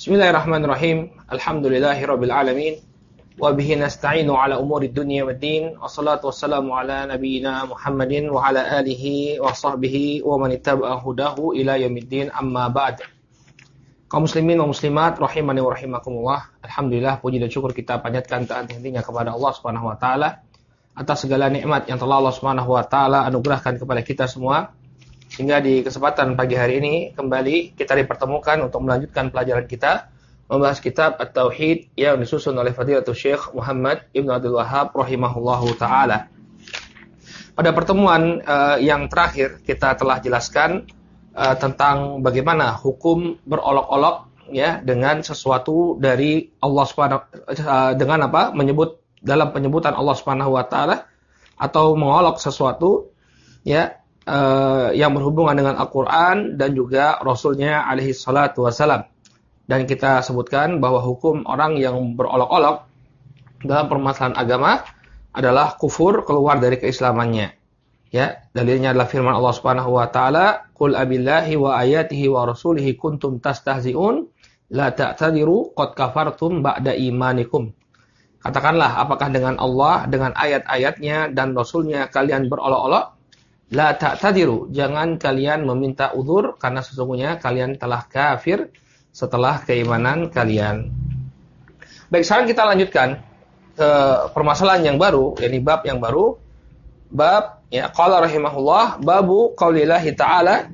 Bismillahirrahmanirrahim. Alhamdulillahirabbil alamin. Wa bihi nasta'inu ala umuri dunya waddin. Wassalatu wassalamu ala nabiyyina Muhammadin wa ala alihi wa sahbihi wa man ittaba'a hudahu ila yaumiddin. Amma ba'd. Kaum muslimin wa muslimat rahimani wa rahimakumullah. Alhamdulillah, puji dan syukur kita panjatkan tak henti-hentinya kepada Allah Subhanahu wa taala atas segala nikmat yang telah Allah Subhanahu wa taala anugerahkan kepada kita semua. Sehingga di kesempatan pagi hari ini kembali kita dipertemukan untuk melanjutkan pelajaran kita membahas kitab At-Tauhid yang disusun oleh Fadilatul Syekh Muhammad Ibn Abdul Wahhab rahimahullahu taala. Pada pertemuan yang terakhir kita telah jelaskan tentang bagaimana hukum berolok-olok ya dengan sesuatu dari Allah Subhanahu dengan apa? Menyebut dalam penyebutan Allah Subhanahu wa taala atau mengolok sesuatu ya yang berhubungan dengan Al-Quran dan juga Rasulnya alaihi salatu wassalam. Dan kita sebutkan bahwa hukum orang yang berolok-olok dalam permasalahan agama adalah kufur, keluar dari keislamannya. Ya, dalilnya adalah firman Allah Subhanahu wa taala, "Qul abillahi wa ayatihi wa rasulihi kuntum tastahzi'un, la ta'tadiru qad kafartum ba'da imanikum." Katakanlah, apakah dengan Allah, dengan ayat-ayatnya dan Rasulnya kalian berolok-olok? La ta'tadiru, jangan kalian meminta uzur karena sesungguhnya kalian telah kafir setelah keimanan kalian. Baik, sekarang kita lanjutkan ke permasalahan yang baru, yakni bab yang baru. Bab ya qala rahimahullah, babu qaulillahi ta'ala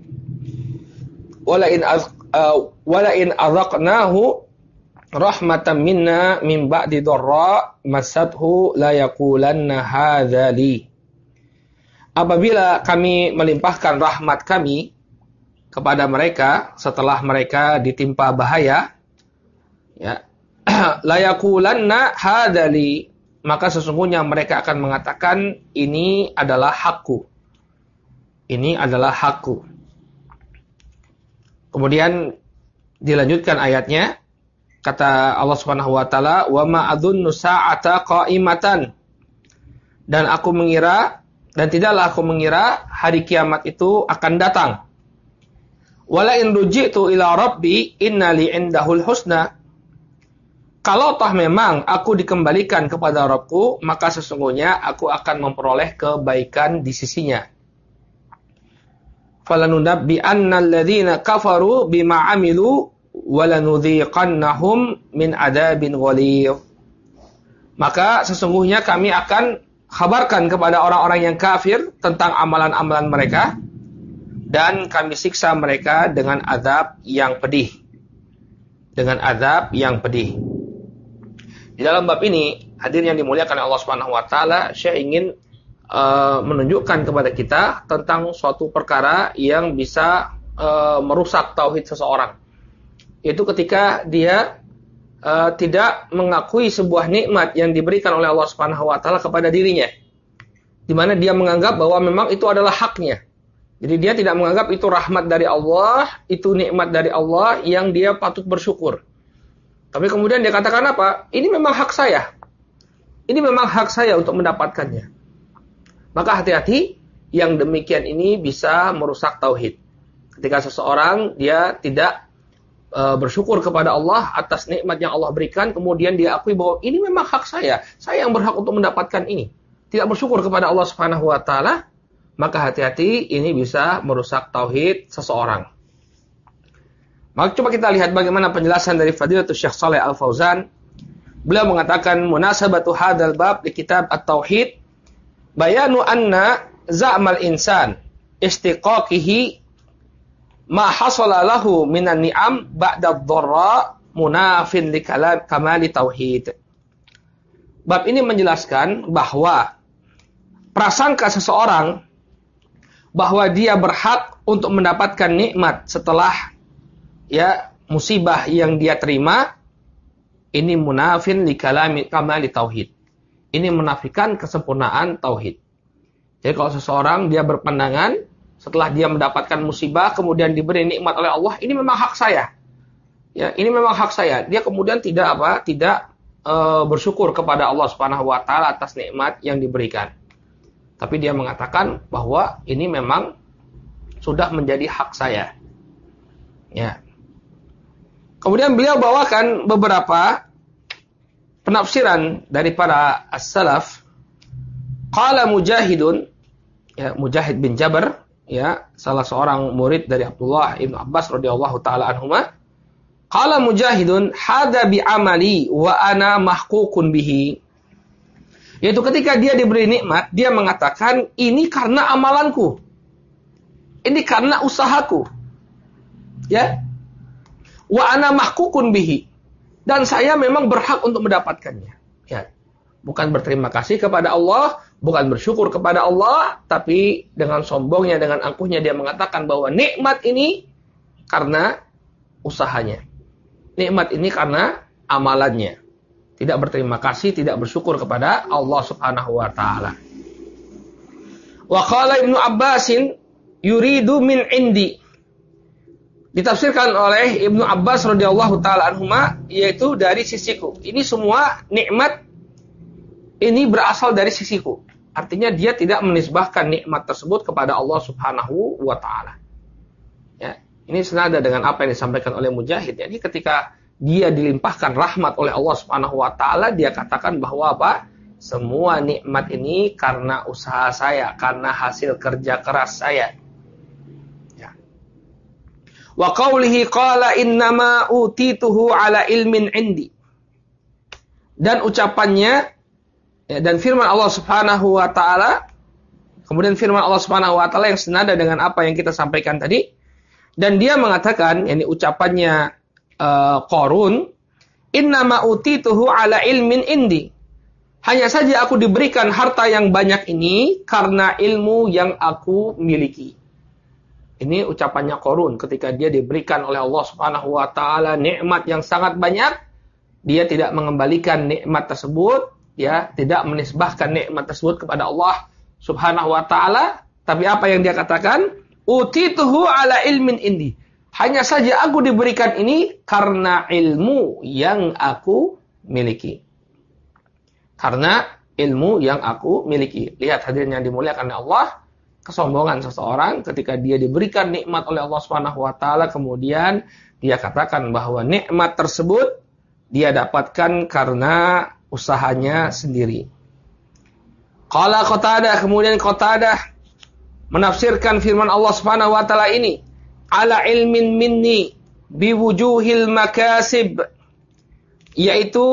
wala in azaqnahu rahmatan minna min ba'di dharra masathu la yaqulanna hadza li. Apabila kami melimpahkan rahmat kami kepada mereka setelah mereka ditimpa bahaya, ya, la yaqulanna hadzali, maka sesungguhnya mereka akan mengatakan ini adalah hakku. Ini adalah hakku. Kemudian dilanjutkan ayatnya, kata Allah Subhanahu wa taala, "Wa ma adzunnu sa'ata qa'imatan." Dan aku mengira, dan tidaklah aku mengira hari kiamat itu akan datang. Wala in ruji'tu ila rabbi inna li 'indahul husna. Kalau toh memang aku dikembalikan kepada Rabbku, maka sesungguhnya aku akan memperoleh kebaikan di sisinya. Falanunabbi'anna alladhina kafaru bima 'amilu walanudhiqannahum min 'adzabin ghalidh. Maka sesungguhnya kami akan kabarkan kepada orang-orang yang kafir tentang amalan-amalan mereka dan kami siksa mereka dengan azab yang pedih. Dengan azab yang pedih. Di dalam bab ini, hadirin yang dimuliakan Allah Subhanahu wa taala, saya ingin menunjukkan kepada kita tentang suatu perkara yang bisa merusak tauhid seseorang. Yaitu ketika dia tidak mengakui sebuah nikmat yang diberikan oleh Allah Subhanahu wa taala kepada dirinya, di mana dia menganggap bahwa memang itu adalah haknya. Jadi dia tidak menganggap itu rahmat dari Allah, itu nikmat dari Allah yang dia patut bersyukur. Tapi kemudian dia katakan apa? Ini memang hak saya. Ini memang hak saya untuk mendapatkannya. Maka hati-hati, yang demikian ini bisa merusak tauhid. Ketika seseorang dia tidak bersyukur kepada Allah atas nikmat yang Allah berikan, kemudian dia akui bahwa ini memang hak saya yang berhak untuk mendapatkan ini. Tidak bersyukur kepada Allah Subhanahu wa taala, maka hati-hati, ini bisa merusak tauhid seseorang. Maka coba kita lihat bagaimana penjelasan dari Fadilatul Syekh Shalih Al-Fauzan. Beliau mengatakan munasabatu hadzal bab di kitab At-Tauhid bayanu anna za'mal insan istiqaqihi ma hasala lahu minan ni'am ba'da dharra munafin li kamali tauhid. Bab ini menjelaskan bahwa prasangka seseorang bahwa dia berhak untuk mendapatkan nikmat setelah ya musibah yang dia terima, ini munafin li kamali tauhid. Ini menafikan kesempurnaan tauhid. Jadi kalau seseorang dia berpandangan setelah dia mendapatkan musibah, kemudian diberi nikmat oleh Allah, ini memang hak saya. Ya, ini memang hak saya. Dia kemudian tidak bersyukur kepada Allah Subhanahu wa taala atas nikmat yang diberikan. Tapi dia mengatakan bahwa ini memang sudah menjadi hak saya. Ya. Kemudian beliau bawakan beberapa penafsiran dari para as-salaf. Qala Mujahidun, ya, Mujahid bin Jabr, ya, salah seorang murid dari Abdullah ibn Abbas radhiyallahu taala anhuma. Qala Mujahidun, hada bi amali wa ana mahququn bihi. Yaitu ketika dia diberi nikmat, dia mengatakan, ini karena amalanku. Ini karena usahaku. Ya. Wa ana mahququn bihi. Dan saya memang berhak untuk mendapatkannya. Ya. Bukan berterima kasih kepada Allah, bukan bersyukur kepada Allah, tapi dengan sombongnya, dengan angkuhnya dia mengatakan bahwa nikmat ini karena usahanya. Nikmat ini karena amalannya. Tidak berterima kasih, tidak bersyukur kepada Allah Subhanahu wa taala. Wa qala Ibnu Abbasin yuridu min indi. Ditafsirkan oleh Ibnu Abbas radhiyallahu taala anhuma, yaitu dari sisiku. Ini semua nikmat ini berasal dari sisiku. Artinya dia tidak menisbahkan nikmat tersebut kepada Allah Subhanahu wa taala. Ya, ini senada dengan apa yang disampaikan oleh Mujahid. Jadi ketika dia dilimpahkan rahmat oleh Allah Subhanahu wa taala, dia katakan bahwa apa? Semua nikmat ini karena usaha saya, karena hasil kerja keras saya. Ya. Wa qawlihi qala innama utituhu ala ilmin indi. Dan ucapannya, ya, dan firman Allah Subhanahu wa taala, kemudian firman Allah Subhanahu wa taala yang senada dengan apa yang kita sampaikan tadi, dan dia mengatakan, yakni ucapannya Qarun, innama utituhu ala ilmin indi. Hanya saja aku diberikan harta yang banyak ini karena ilmu yang aku miliki. Ini ucapannya Qarun ketika dia diberikan oleh Allah Subhanahu wa taala nikmat yang sangat banyak, dia tidak mengembalikan nikmat tersebut, ya, tidak menisbahkan nikmat tersebut kepada Allah Subhanahu wa taala, tapi apa yang dia katakan? Utituhu ala ilmin indi. Hanya saja aku diberikan ini karena ilmu yang aku miliki. Karena ilmu yang aku miliki. Lihat hadirin yang dimuliakan oleh Allah, kesombongan seseorang ketika dia diberikan nikmat oleh Allah Subhanahu wa taala, kemudian dia katakan bahwa nikmat tersebut dia dapatkan karena usahanya sendiri. Qala Qatadah, kemudian Qatadah menafsirkan firman Allah Subhanahu wa taala ini, ala ilmin minni biwujuhil makasib, yaitu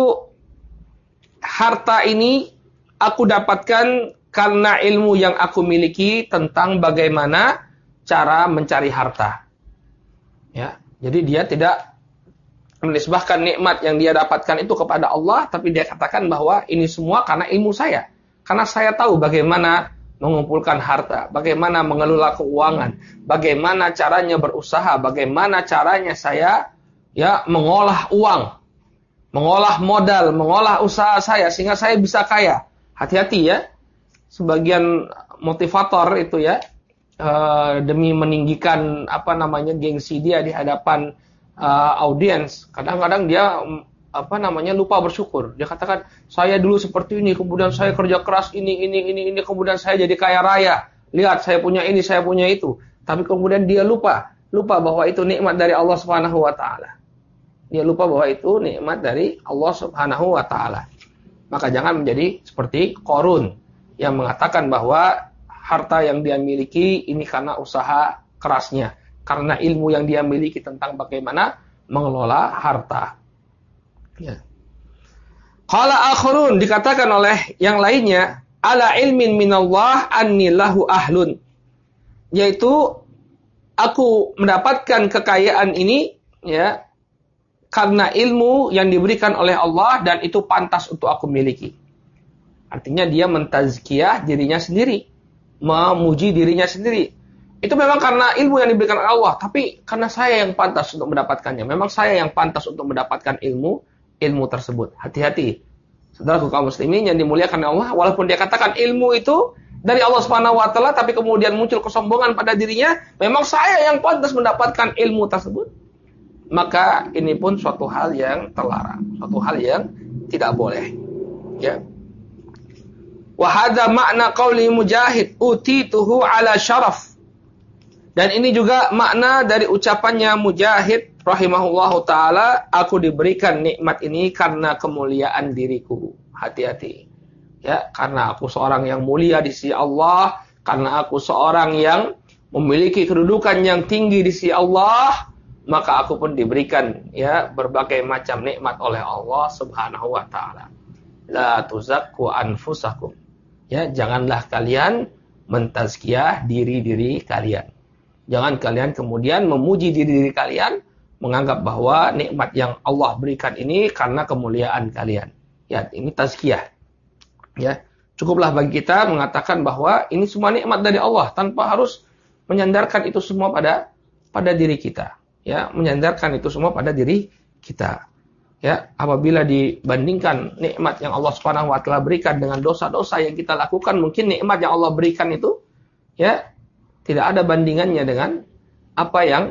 harta ini aku dapatkan karena ilmu yang aku miliki tentang bagaimana cara mencari harta. Ya, jadi dia tidak menisbahkan nikmat yang dia dapatkan itu kepada Allah, tapi dia katakan bahwa ini semua karena ilmu saya. Karena saya tahu bagaimana mengumpulkan harta, bagaimana mengelola keuangan, bagaimana caranya berusaha, bagaimana caranya saya, ya, mengolah uang, mengolah modal, mengolah usaha saya sehingga saya bisa kaya. Hati-hati ya, sebagian motivator itu ya, demi meninggikan gengsi dia di hadapan audiens, kadang-kadang dia lupa bersyukur. Dia katakan, saya dulu seperti ini, kemudian saya kerja keras ini, kemudian saya jadi kaya raya. Lihat, saya punya ini, saya punya itu. Tapi kemudian dia lupa bahwa itu nikmat dari Allah Subhanahu wa taala. Dia lupa bahwa itu nikmat dari Allah Subhanahu wa taala. Maka jangan menjadi seperti Qarun yang mengatakan bahwa harta yang dia miliki ini karena usaha kerasnya, karena ilmu yang dia miliki tentang bagaimana mengelola harta. Ya. Qala akharun, dikatakan oleh yang lainnya, ala ilmin minallah anni lahu ahlun, yaitu aku mendapatkan kekayaan ini, ya, karena ilmu yang diberikan oleh Allah dan itu pantas untuk aku miliki. Artinya dia mentazkiyah dirinya sendiri, memuji dirinya sendiri. Itu memang karena ilmu yang diberikan oleh Allah, tapi karena saya yang pantas untuk mendapatkannya. Memang saya yang pantas untuk mendapatkan ilmu tersebut. Hati-hati, saudaraku kaum muslimin yang dimuliakan Allah, walaupun dia katakan ilmu itu dari Allah Subhanahu wa taala, tapi kemudian muncul kesombongan pada dirinya, memang saya yang pantas mendapatkan ilmu tersebut, maka ini pun suatu hal yang terlarang, suatu hal yang tidak boleh. Ya. Wa hadza makna qauli Mujahid, utituhu ala syaraf. Dan ini juga makna dari ucapannya Mujahid rahimahullahu taala, aku diberikan nikmat ini karena kemuliaan diriku. Hati-hati. Ya, karena aku seorang yang mulia di sisi Allah, karena aku seorang yang memiliki kedudukan yang tinggi di sisi Allah, maka aku pun diberikan ya berbagai macam nikmat oleh Allah Subhanahu wa taala. La tuzakku anfusakum. Ya, janganlah kalian mentazkiyah diri-diri kalian. Jangan kalian kemudian memuji diri-diri kalian, menganggap bahwa nikmat yang Allah berikan ini karena kemuliaan kalian. Ya, ini tazkiyah. Ya, cukuplah bagi kita mengatakan bahwa ini semua nikmat dari Allah tanpa harus menyandarkan itu semua pada diri kita. Ya, menyandarkan itu semua pada diri kita. Ya, apabila dibandingkan nikmat yang Allah Subhanahu wa taala berikan dengan dosa-dosa yang kita lakukan, mungkin nikmat yang Allah berikan itu ya tidak ada bandingannya dengan apa yang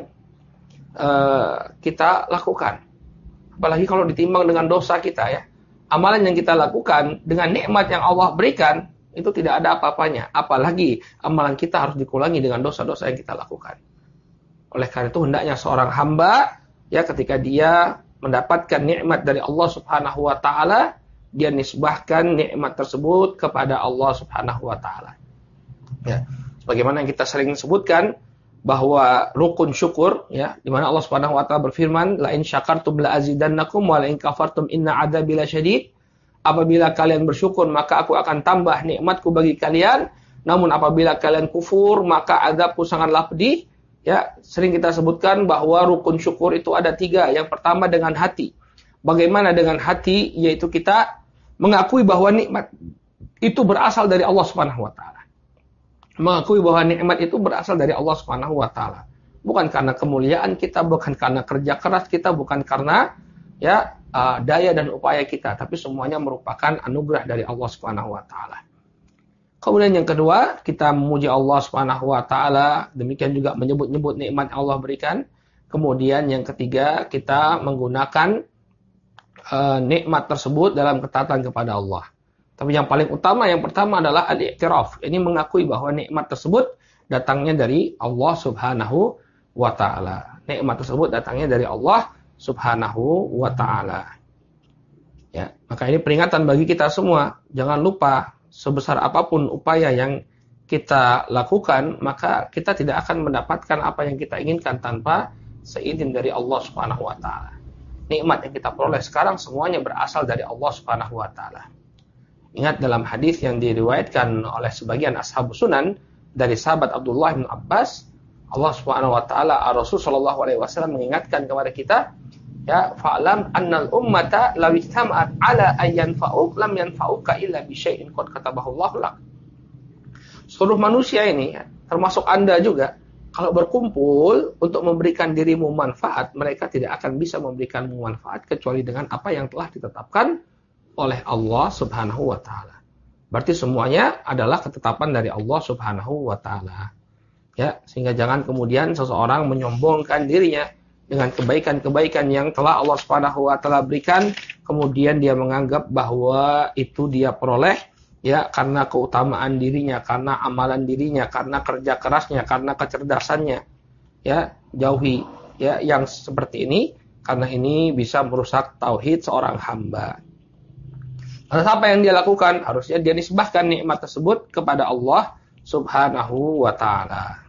kita lakukan. Apalagi kalau ditimbang dengan dosa kita ya. Amalan yang kita lakukan dengan nikmat yang Allah berikan itu tidak ada apa-apanya. Apalagi amalan kita harus dikurangi dengan dosa-dosa yang kita lakukan. Oleh karena itu hendaknya seorang hamba ya ketika dia mendapatkan nikmat dari Allah Subhanahu wa taala, dia nisbahkan nikmat tersebut kepada Allah Subhanahu wa taala. Ya, sebagaimana yang kita sering sebutkan bahwa rukun syukur ya, di mana Allah Subhanahu wa taala berfirman, la in syakartum la azidannakum wa la in kafartum inna adzabi lasyadid. Apabila kalian bersyukur maka aku akan tambah nikmatku bagi kalian, namun apabila kalian kufur maka azabku sangatlah pedih. Ya, sering kita sebutkan bahwa rukun syukur itu ada 3. Yang pertama dengan hati. Bagaimana dengan hati? Yaitu kita mengakui bahwa nikmat itu berasal dari Allah Subhanahu wa taala. Mengakui bahwa nikmat itu berasal dari Allah Subhanahu wa taala. Bukan karena kemuliaan kita, bukan karena kerja keras kita, bukan karena ya daya dan upaya kita, tapi semuanya merupakan anugerah dari Allah Subhanahu wa taala. Kemudian yang kedua, kita memuji Allah Subhanahu wa taala, demikian juga menyebut-nyebut nikmat yang Allah berikan. Kemudian yang ketiga, kita menggunakan nikmat tersebut dalam ketaatan kepada Allah. Tapi yang paling utama, yang pertama adalah al-i'tiraf. Ini mengakui bahwa nikmat tersebut datangnya dari Allah Subhanahu wa taala. Nikmat tersebut datangnya dari Allah Subhanahu wa taala. Ya, maka ini peringatan bagi kita semua. Jangan lupa, sebesar apapun upaya yang kita lakukan, maka kita tidak akan mendapatkan apa yang kita inginkan tanpa seizin dari Allah Subhanahu wa taala. Nikmat yang kita peroleh sekarang semuanya berasal dari Allah Subhanahu wa taala. Ingat dalam hadis yang diriwayatkan oleh sebagian ashabus sunan dari sahabat Abdullah bin Abbas, Allah Subhanahu wa taala, Rasul sallallahu alaihi wasallam mengingatkan kepada kita, ya, fa'lam annal ummata law istama'at ala ayyan fa'uk lam yanfa'uka illa bi syai'in qad katabahu Allahu lak. Seluruh manusia ini, ya, termasuk Anda juga, kalau berkumpul untuk memberikan dirimu manfaat, mereka tidak akan bisa memberikanmu manfaat kecuali dengan apa yang telah ditetapkan oleh Allah Subhanahu wa taala. Berarti semuanya adalah ketetapan dari Allah Subhanahu wa taala. Ya, sehingga jangan kemudian seseorang menyombongkan dirinya dengan kebaikan-kebaikan yang telah Allah Subhanahu wa taala berikan, kemudian dia menganggap bahwa itu dia peroleh ya karena keutamaan dirinya, karena amalan dirinya, karena kerja kerasnya, karena kecerdasannya. Ya, jauhi ya yang seperti ini, karena ini bisa merusak tauhid seorang hamba. Lalu apa yang dia lakukan? Harusnya dia nisbahkan nikmat tersebut kepada Allah Subhanahu wa taala.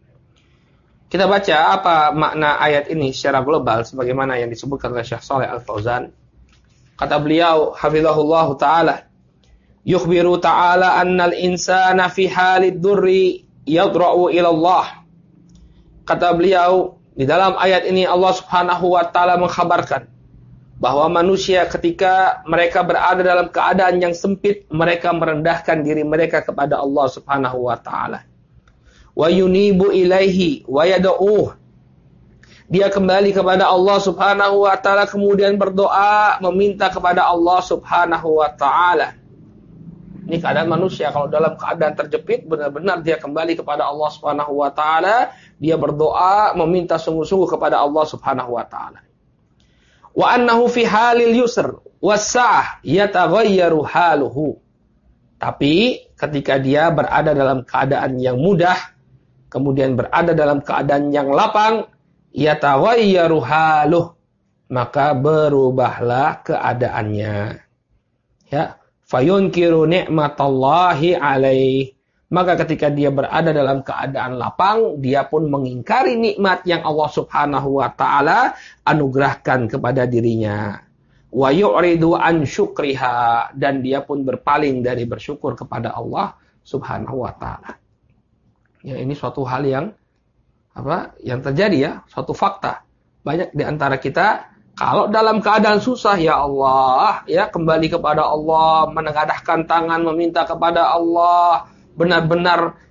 Kita baca apa makna ayat ini secara global sebagaimana yang disebutkan oleh Syekh Shalih Al-Fauzan. Kata beliau, hafizahullahu taala, yukhbiru ta'ala annal insana fi halid durri yadra'u ila Allah. Kata beliau, di dalam ayat ini Allah Subhanahu wa taala mengkhabarkan bahwa manusia ketika mereka berada dalam keadaan yang sempit, mereka merendahkan diri mereka kepada Allah Subhanahu wa taala. Wa yunibu ilaihi wa yad'uh. Dia kembali kepada Allah Subhanahu wa taala, kemudian berdoa meminta kepada Allah Subhanahu wa taala. Ini keadaan manusia kalau dalam keadaan terjepit, benar-benar dia kembali kepada Allah Subhanahu wa taala, dia berdoa meminta sungguh-sungguh kepada Allah Subhanahu wa taala. Wa annahu fi halil yusr was-sa'ah yataghayyaru haluhu. Tapi ketika dia berada dalam keadaan yang mudah, kemudian berada dalam keadaan yang lapang, yatawayyaru haluh, maka berubahlah keadaannya. Ya, fayunkiru ni'matallahi alaih. Maka ketika dia berada dalam keadaan lapang, dia pun mengingkari nikmat yang Allah Subhanahu wa taala anugerahkan kepada dirinya. Wa yu'ridu an syukriha, dan dia pun berpaling dari bersyukur kepada Allah Subhanahu wa taala. Ya, ini suatu hal yang terjadi ya, suatu fakta. Banyak di antara kita kalau dalam keadaan susah, ya Allah, ya kembali kepada Allah, menengadahkan tangan meminta kepada Allah, benar-benar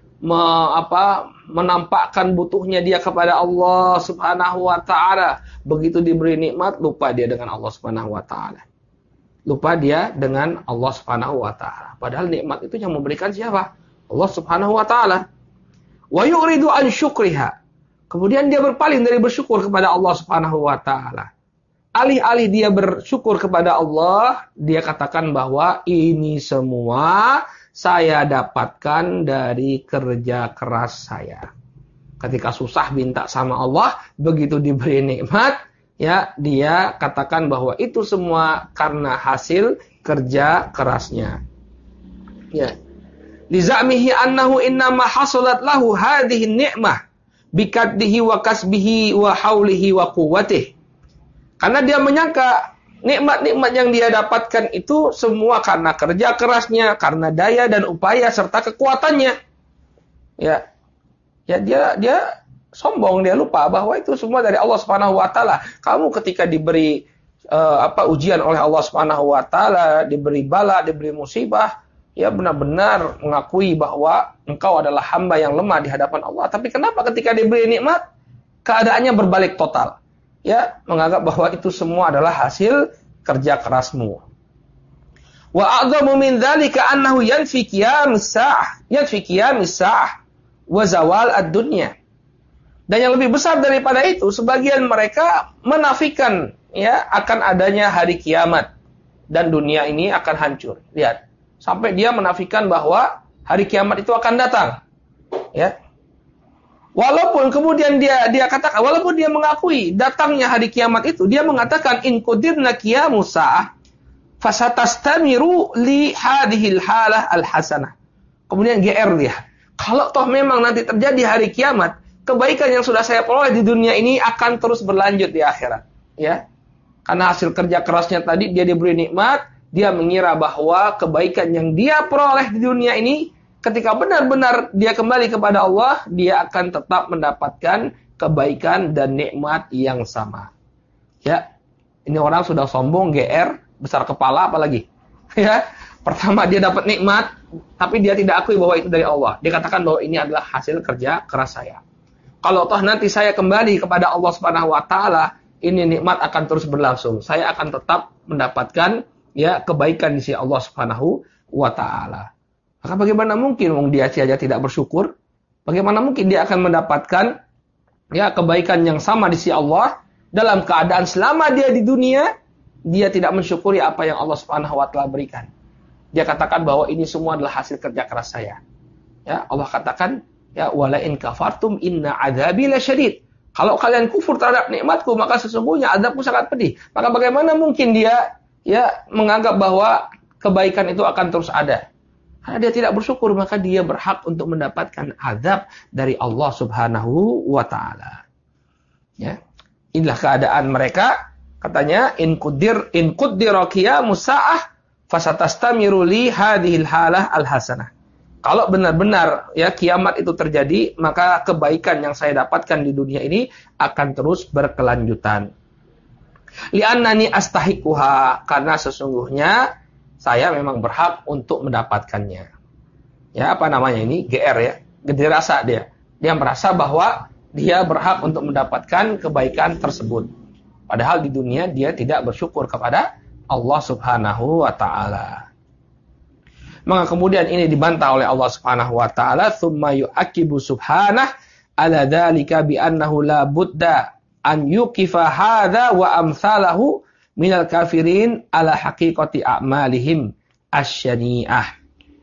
menampakkan butuhnya dia kepada Allah Subhanahu wa taala. Begitu diberi nikmat, lupa dia dengan Allah Subhanahu wa taala. Lupa dia dengan Allah Subhanahu wa taala. Padahal nikmat itu yang memberikan siapa? Allah Subhanahu wa taala. Wa yuridu an syukriha. Kemudian dia berpaling dari bersyukur kepada Allah Subhanahu wa taala. Alih-alih dia bersyukur kepada Allah, dia katakan bahwa ini semua saya dapatkan dari kerja keras saya. Ketika susah minta sama Allah, begitu diberi nikmat, ya dia katakan bahwa itu semua karena hasil kerja kerasnya. Ya. Lizamihi annahu innama hasalat lahu hadhihi ni'mah bikaddihi wa kasbihi wa haulihi wa quwwatihi. Karena dia menyangka nikmat-nikmat yang dia dapatkan itu semua karena kerja kerasnya, karena daya dan upaya serta kekuatannya. Ya. Ya dia sombong, dia lupa bahwa itu semua dari Allah Subhanahu wa taala. Kamu ketika diberi ujian oleh Allah Subhanahu wa taala, diberi bala, diberi musibah, ya benar-benar mengakui bahwa engkau adalah hamba yang lemah di hadapan Allah. Tapi kenapa ketika diberi nikmat keadaannya berbalik total? Ya, menganggap bahwa itu semua adalah hasil kerja kerasmu. Wa a'dhamu min dzalika annahu yanfi qiyamis sa'ah wa zawal ad-dunya. Dan yang lebih besar daripada itu, sebagian mereka menafikan ya akan adanya hari kiamat dan dunia ini akan hancur. Lihat, sampai dia menafikan bahwa hari kiamat itu akan datang. Ya. Walaupun kemudian dia katakan, walaupun dia mengakui datangnya hari kiamat itu, dia mengatakan in qadirna qiyamus sa'ah fasatastamiru li hadhil halah al-hasanah. Kemudian GR dia. Kalau toh memang nanti terjadi hari kiamat, kebaikan yang sudah saya peroleh di dunia ini akan terus berlanjut di akhirat, ya. Karena hasil kerja kerasnya tadi dia diberi nikmat, dia mengira bahwa kebaikan yang dia peroleh di dunia ini ketika benar-benar dia kembali kepada Allah, dia akan tetap mendapatkan kebaikan dan nikmat yang sama. Ya, ini orang sudah sombong, GR, besar kepala apalagi. Ya, pertama dia dapat nikmat, tapi dia tidak akui bahwa itu dari Allah. Dia katakan bahwa ini adalah hasil kerja keras saya. Kalau toh nanti saya kembali kepada Allah Subhanahu wa taala, ini nikmat akan terus berlangsung. Saya akan tetap mendapatkan ya kebaikan di sisi Allah Subhanahu wa taala. Maka bagaimana mungkin dia saja tidak bersyukur? Bagaimana mungkin dia akan mendapatkan ya kebaikan yang sama di sisi Allah dalam keadaan selama dia di dunia dia tidak mensyukuri apa yang Allah Subhanahu wa taala berikan. Dia katakan bahwa ini semua adalah hasil kerja keras saya. Ya, Allah katakan ya wala in kafartum inna adzabi lasyadid. Kalau kalian kufur terhadap nikmatku maka sesungguhnya azabku sangat pedih. Maka bagaimana mungkin dia ya menganggap bahwa kebaikan itu akan terus ada? Karena dia tidak bersyukur, maka dia berhak untuk mendapatkan azab dari Allah Subhanahu wa taala. Ya. Inilah keadaan mereka, katanya in qaddira qiyamus sa'ah fasatastamiru li hadhil halah al-hasanah. Kalau benar-benar ya kiamat itu terjadi, maka kebaikan yang saya dapatkan di dunia ini akan terus berkelanjutan. Li'annani astahiquha, karena sesungguhnya saya memang berhak untuk mendapatkannya. Ya, apa namanya ini? GR ya. Gede rasa dia. Dia merasa bahwa dia berhak untuk mendapatkan kebaikan tersebut. Padahal di dunia dia tidak bersyukur kepada Allah Subhanahu wa taala. Maka kemudian ini dibantah oleh Allah Subhanahu wa taala, "Tsumma yu'aqibu subhanah ala dzalika bi annahu la budda an yuqifa hadza wa amsalahu minal kafirin ala haqiqati a'malihim asyani'ah."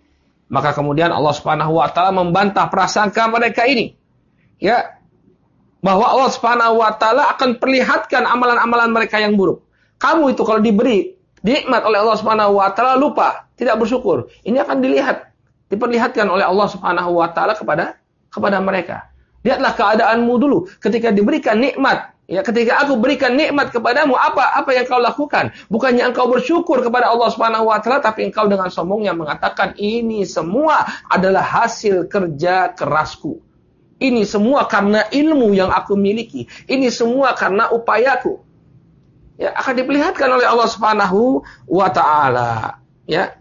Maka kemudian Allah Subhanahu wa taala membantah prasangka mereka ini. Ya. bahwa Allah Subhanahu wa taala akan perlihatkan amalan-amalan mereka yang buruk. Kamu itu kalau diberi nikmat oleh Allah Subhanahu wa taala lupa, tidak bersyukur, ini akan diperlihatkan oleh Allah Subhanahu wa taala kepada mereka. Lihatlah keadaanmu dulu ketika diberikan nikmat. Ya, ketika aku berikan nikmat kepadamu, apa yang kau lakukan? Bukannya engkau bersyukur kepada Allah Subhanahu wa taala, tapi engkau dengan sombongnya mengatakan ini semua adalah hasil kerja kerasku. Ini semua karena ilmu yang aku miliki. Ini semua karena upayaku. Ya, akan diperlihatkan oleh Allah Subhanahu wa taala, ya.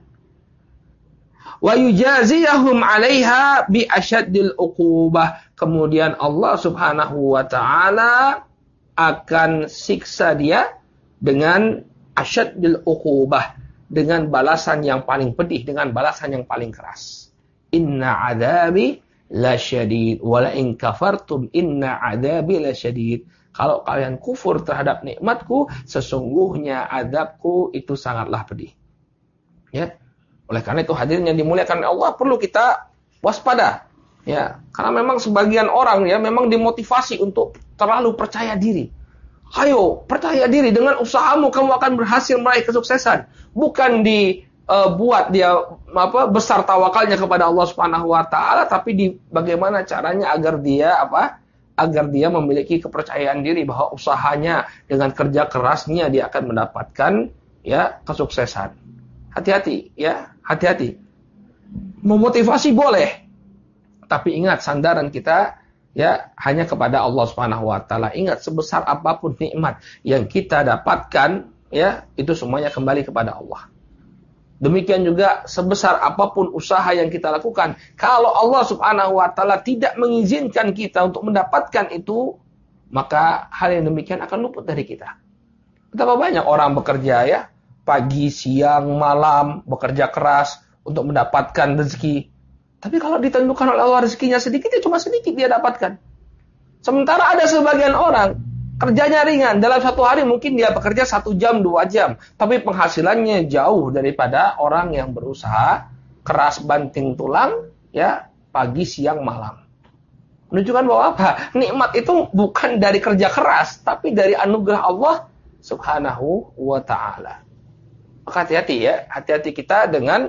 Wa yujaziyahum 'alaiha bi asyaddil uqubah. Kemudian Allah Subhanahu wa taala akan siksa dia dengan asyaddil uqubah, dengan balasan yang paling pedih, dengan balasan yang paling keras. Inna 'adzabi lasyadid wa la in kafartum inna 'adzabi lasyadid. Kalau kalian kufur terhadap nikmatku, sesungguhnya azabku itu sangatlah pedih. Ya. Oleh karena itu hadirin yang dimuliakan oleh Allah, perlu kita waspada. Ya, karena memang sebagian orang ya memang dimotivasi untuk terlalu percaya diri. Ayo, percaya diri, dengan usahamu kamu akan berhasil meraih kesuksesan. Bukan dibuat dia besar tawakalnya kepada Allah Subhanahu wa taala, tapi bagaimana caranya agar dia memiliki kepercayaan diri bahwa usahanya dengan kerja kerasnya dia akan mendapatkan ya kesuksesan. Hati-hati ya, hati-hati. Memotivasi boleh, tapi ingat sandaran kita ya hanya kepada Allah Subhanahu wa taala. Ingat, sebesar apapun nikmat yang kita dapatkan ya itu semuanya kembali kepada Allah. Demikian juga sebesar apapun usaha yang kita lakukan, kalau Allah Subhanahu wa taala tidak mengizinkan kita untuk mendapatkan itu, maka hal yang demikian akan luput dari kita. Betapa banyak orang bekerja ya, pagi, siang, malam, bekerja keras untuk mendapatkan rezeki. Tapi kalau ditentukan oleh Allah rezekinya sedikit, ya cuma sedikit dia dapatkan. Sementara ada sebagian orang, kerjanya ringan. Dalam satu hari mungkin dia bekerja 1 jam, 2 jam. Tapi penghasilannya jauh daripada orang yang berusaha keras banting tulang, ya pagi, siang, malam. Menunjukkan bahwa apa? Nikmat itu bukan dari kerja keras, tapi dari anugerah Allah Subhanahu wa ta'ala. Maka hati-hati ya, hati-hati kita dengan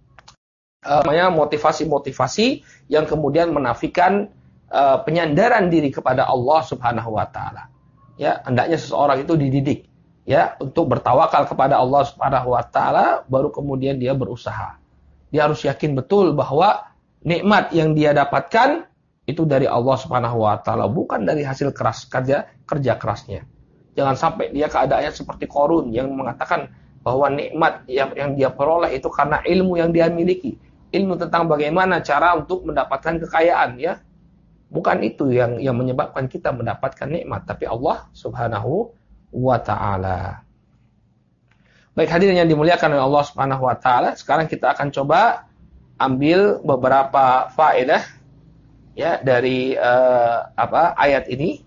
motivasi-motivasi yang kemudian menafikan penyandaran diri kepada Allah Subhanahu wa taala. Ya, hendaknya seseorang itu dididik ya untuk bertawakal kepada Allah Subhanahu wa taala, baru kemudian dia berusaha. Dia harus yakin betul bahwa nikmat yang dia dapatkan itu dari Allah Subhanahu wa taala, bukan dari hasil kerja kerasnya. Jangan sampai dia keadaannya seperti Qarun yang mengatakan bahwa nikmat yang dia peroleh itu karena ilmu yang dia miliki. Ilmu tentang bagaimana cara untuk mendapatkan kekayaan ya. Bukan itu yang menyebabkan kita mendapatkan nikmat, tapi Allah Subhanahu wa taala. Baik hadirin yang dimuliakan oleh Allah Subhanahu wa taala, sekarang kita akan coba ambil beberapa faedah ya dari ayat ini.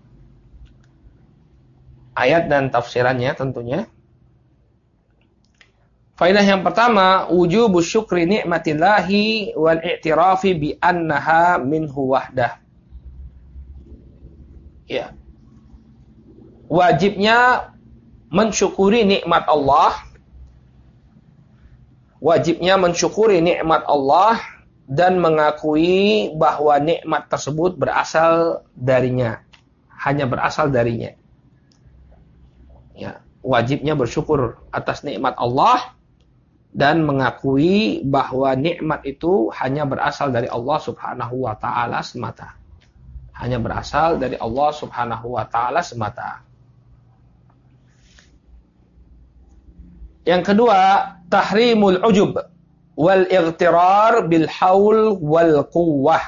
Ayat dan tafsirannya tentunya. Faedah yang pertama, wujubu syukri ni'matillahi wal i'tirafi bi annaha minhu wahdah. Ya. Wajibnya mensyukuri nikmat Allah. Wajibnya mensyukuri nikmat Allah dan mengakui bahwa nikmat tersebut berasal darinya. Hanya berasal darinya. Ya, wajibnya bersyukur atas nikmat Allah dan mengakui bahwa nikmat itu hanya berasal dari Allah Subhanahu wa taala semata. Hanya berasal dari Allah Subhanahu wa taala semata. Yang kedua, tahrimul ujub wal ightirar bil haul wal quwwah.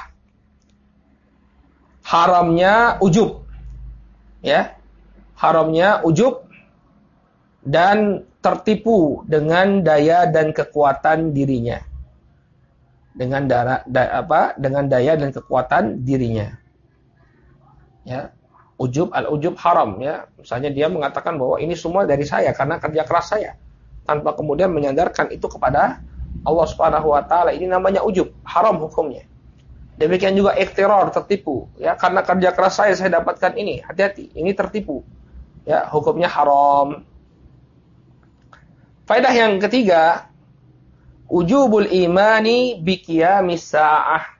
Haramnya ujub. Ya. Haramnya ujub dan tertipu dengan daya dan kekuatan dirinya. Dengan daya dan kekuatan dirinya. Ya, al-ujub haram ya. Misalnya dia mengatakan bahwa ini semua dari saya karena kerja keras saya, tanpa kemudian menyandarkan itu kepada Allah Subhanahu wa taala. Ini namanya ujub, haram hukumnya. Demikian juga ikhtirar, tertipu. Ya, karena kerja keras saya dapatkan ini. Hati-hati, ini tertipu. Ya, hukumnya haram. Faedah yang ketiga, wujubul imani biqiyamis sa'ah.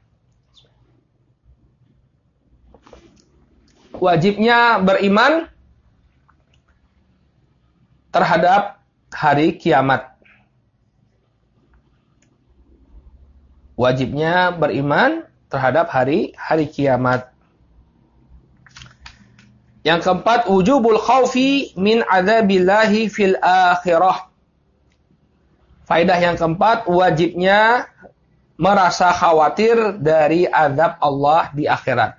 Wajibnya beriman terhadap hari kiamat. Wajibnya beriman terhadap hari kiamat. Yang keempat, wujubul khaufi min adzabillahi fil akhirah. Faedah yang keempat, wajibnya merasa khawatir dari azab Allah di akhirat.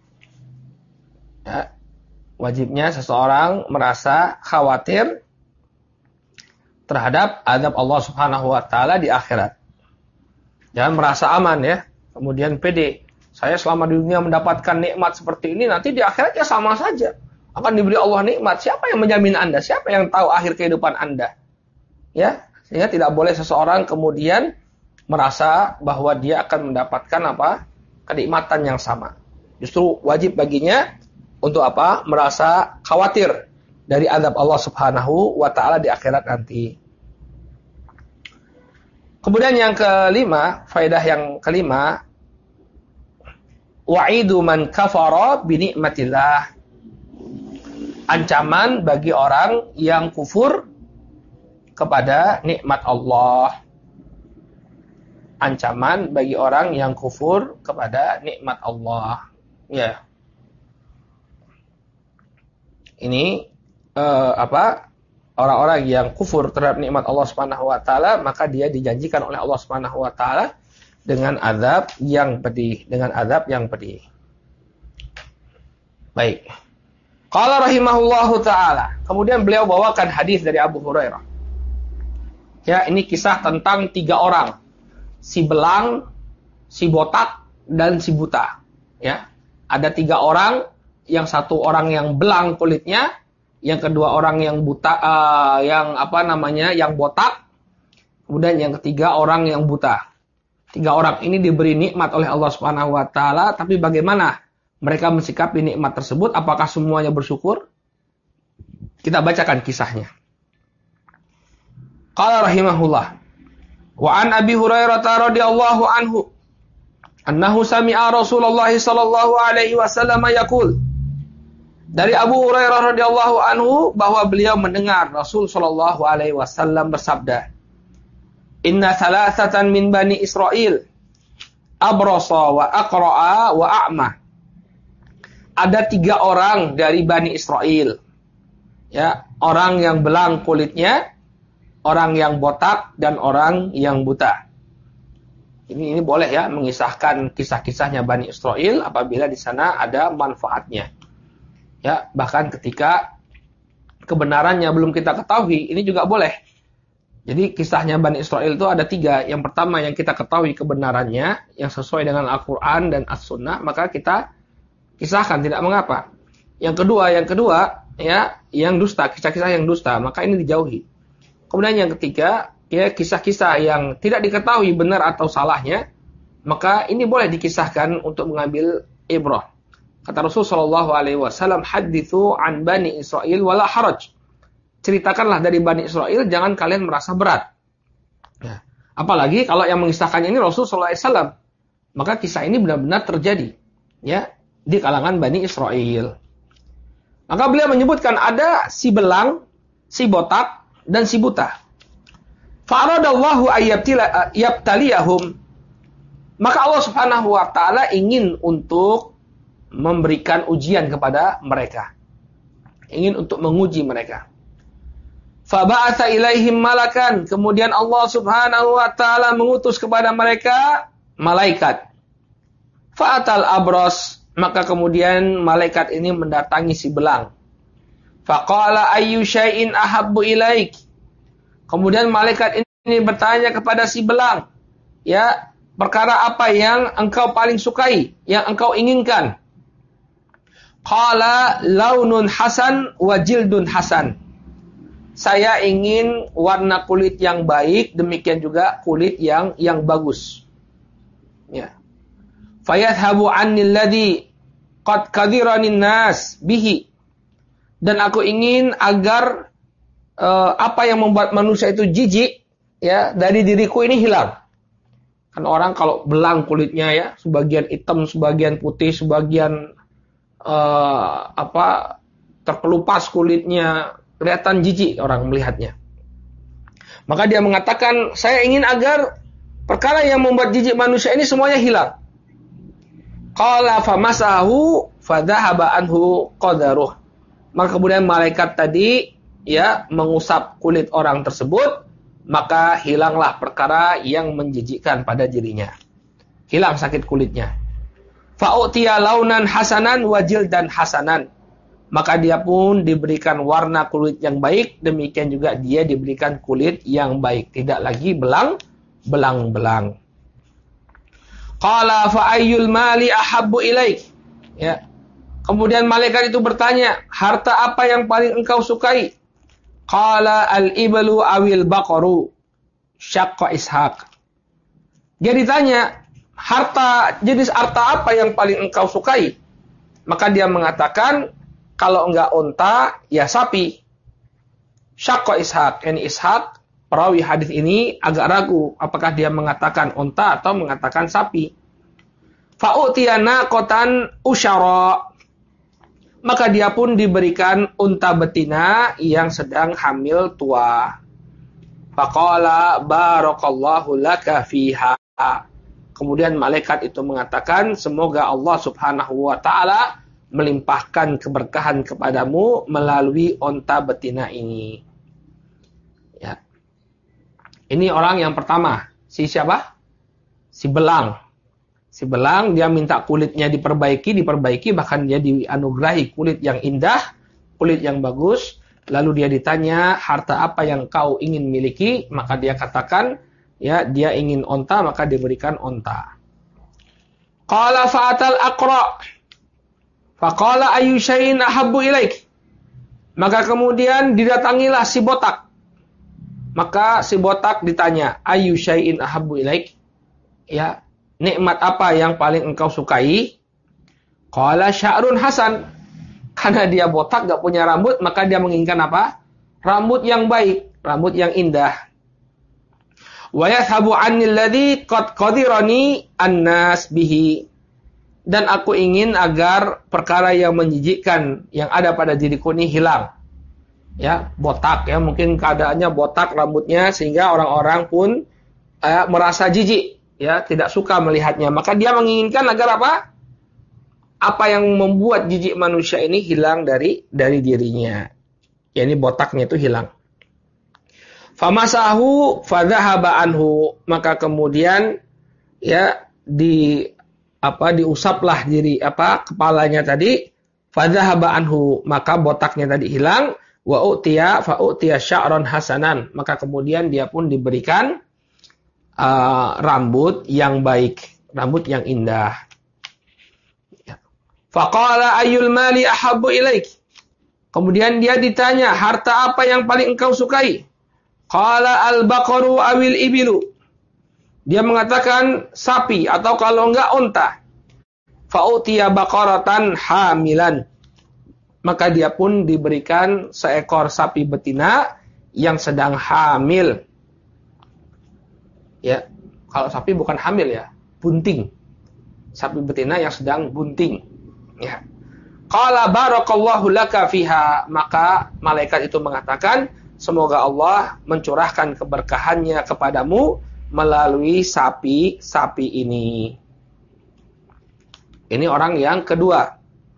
Ya, wajibnya seseorang merasa khawatir terhadap azab Allah Subhanahu wa taala di akhirat. Jangan merasa aman ya. Kemudian pede. Saya selama di dunia mendapatkan nikmat seperti ini, nanti di akhirat ya sama saja. Akan diberi Allah nikmat. Siapa yang menjamin Anda? Siapa yang tahu akhir kehidupan Anda? Ya, sehingga tidak boleh seseorang kemudian merasa bahwa dia akan mendapatkan apa? Kenikmatan yang sama. Justru wajib baginya untuk apa? Merasa khawatir dari azab Allah Subhanahu wa taala di akhirat nanti. Kemudian yang kelima, faedah yang kelima, wa'idu man kafara bi nikmatillah. Ancaman bagi orang yang kufur kepada nikmat Allah. Ancaman bagi orang yang kufur kepada nikmat Allah. Ya. Ini orang-orang yang kufur terhadap nikmat Allah Subhanahu wa taala, maka dia dijanjikan oleh Allah Subhanahu wa taala dengan azab yang pedih, Baik. Qala rahimahullahu taala. Kemudian beliau bawakan hadis dari Abu Hurairah. Ya, ini kisah tentang 3 orang. Si belang, si botak, dan si buta. Ya. Ada 3 orang, yang satu orang yang belang kulitnya, yang kedua orang yang buta, yang botak, kemudian yang ketiga orang yang buta. 3 orang ini diberi nikmat oleh Allah Subhanahu wa taala, tapi bagaimana mereka mensikapi nikmat tersebut? Apakah semuanya bersyukur? Kita bacakan kisahnya. Qala rahimahullah. Wa an Abi Hurairah radhiyallahu anhu annahu sami'a Rasulullah sallallahu alaihi wasallam yaqul. Dari Abu Hurairah radhiyallahu anhu bahwa beliau mendengar Rasul sallallahu alaihi wasallam bersabda, "Inna thalathatan min bani Israil abrasa wa aqra'a wa a'ma." Ada 3 orang dari Bani Israel. Ya, orang yang belang kulitnya, orang yang botak, dan orang yang buta. Ini boleh ya mengisahkan kisah-kisahnya Bani Israel apabila di sana ada manfaatnya. Ya, bahkan ketika kebenarannya belum kita ketahui, ini juga boleh. Jadi kisahnya Bani Israel itu ada 3. Yang pertama yang kita ketahui kebenarannya, yang sesuai dengan Al-Quran dan As-Sunnah, maka kita kisahkan, tidak mengapa. Yang kedua, ya, yang dusta, kisah-kisah yang dusta, maka ini dijauhi. Kemudian yang ketiga, ya, kisah-kisah yang tidak diketahui benar atau salahnya, maka ini boleh dikisahkan untuk mengambil ibrah. Kata Rasul sallallahu alaihi wasallam, "Haditsu an Bani Israil wala haraj." Ceritakanlah dari Bani Israel, jangan kalian merasa berat. Ya. Apalagi kalau yang mengisahkan ini Rasul sallallahu alaihi wasallam, maka kisah ini benar-benar terjadi. Ya, di kalangan Bani Israel. Maka beliau menyebutkan ada si belang, si botak, dan si buta. Fa'aradallahu ayyabtaliyahum. Maka Allah Subhanahu wa taala ingin untuk memberikan ujian kepada mereka. Ingin untuk menguji mereka. Faba'atha ilaihim malakan. Kemudian Allah Subhanahu wa taala mengutus kepada mereka malaikat. Fa'atal abras. Maka kemudian malaikat ini mendatangi si belang. Faqala ayyu syai'in ahabbu ilaik. Kemudian malaikat ini bertanya kepada si belang, ya, perkara apa yang engkau paling sukai, yang engkau inginkan? Qala launun hasan wa jildun hasan. Saya ingin warna kulit yang baik, demikian juga kulit yang bagus. Ya. fayadhhabu anni alladhi qad kadhirani nas bihi. Dan aku ingin agar apa yang membuat manusia itu jijik ya dari diriku ini hilang. Kan orang kalau belang kulitnya ya, sebagian hitam, sebagian putih, sebagian terkelupas kulitnya, kelihatan jijik orang melihatnya. Maka dia mengatakan, saya ingin agar perkara yang membuat jijik manusia ini semuanya hilang. Qala famasahu fadhahaba anhu qadaruh. Maka kemudian malaikat tadi ya mengusap kulit orang tersebut, maka hilanglah perkara yang menjijikkan pada dirinya. Hilang sakit kulitnya. Fa'utiya launan hasanan wa jildan hasanan. Maka dia pun diberikan warna kulit yang baik, demikian juga dia diberikan kulit yang baik, tidak lagi belang-belang. Qala fa ayyul mali ahabbu ilaik? Ya. Kemudian malaikat itu bertanya, harta apa yang paling engkau sukai? Qala al-iblu awil baqaru syaqqa Ishaq. Dia ditanya, jenis harta apa yang paling engkau sukai? Maka dia mengatakan, kalau enggak unta, ya sapi. Syaqqa Ishaq. Yani Ishaq, perawi hadis ini agak ragu apakah dia mengatakan unta atau mengatakan sapi. Fa'utiya naqatan usyara. Maka dia pun diberikan unta betina yang sedang hamil tua. Faqala barakallahu laka fiha. Kemudian malaikat itu mengatakan, semoga Allah Subhanahu wa taala melimpahkan keberkahan kepadamu melalui unta betina ini. Ya. Ini orang yang pertama, si siapa? Si belang. Si belang dia minta kulitnya diperbaiki, bahkan dia dianugerahi kulit yang indah, kulit yang bagus. Lalu dia ditanya, harta apa yang kau ingin miliki? Maka dia katakan, ya dia ingin unta, maka diberikan unta. Qala fa'atal aqra. Faqala ayyu syai'in ahabbu ilaik? Maka kemudian didatangilah si botak. Maka si botak ditanya, ayyu syai'in ahabbu ilaik? Ya, nikmat apa yang paling engkau sukai? Qala sya'run hasan. Karena dia botak, gak punya rambut, maka dia menginginkan apa? Rambut yang baik, rambut yang indah. Wa yathabu 'anil ladzi qad qadirani an-nas bihi. Dan aku ingin agar perkara yang menjijikkan yang ada pada diriku ini hilang. Ya, botak ya, mungkin keadaannya botak rambutnya sehingga orang-orang pun merasa jijik. Ya, tidak suka melihatnya. Maka dia menginginkan agar apa? Apa yang membuat jijik manusia ini hilang dari dirinya. Ya, ini botaknya itu hilang. Famasahu fadhahaba anhu. Maka kemudian ya diusaplah kepalanya tadi. Fadhahaba anhu. Maka botaknya tadi hilang. Wa fa'utiya sya'ran hasanan. Maka kemudian dia pun diberikan rambut yang baik, rambut yang indah. Faqala ayyul mali ahabbu ilaik? Kemudian dia ditanya, harta apa yang paling engkau sukai? Qala al-baqaru awil ibilu. Dia mengatakan sapi atau kalau enggak unta. Fa'utiya baqaratan hamilan. Maka dia pun diberikan seekor sapi betina yang sedang hamil. Ya, kalau sapi bukan hamil ya, bunting. Sapi betina yang sedang bunting. Ya. Qala barakallahu laka fiha. Maka malaikat itu mengatakan, semoga Allah mencurahkan keberkahannya kepadamu melalui sapi ini. Ini orang yang kedua.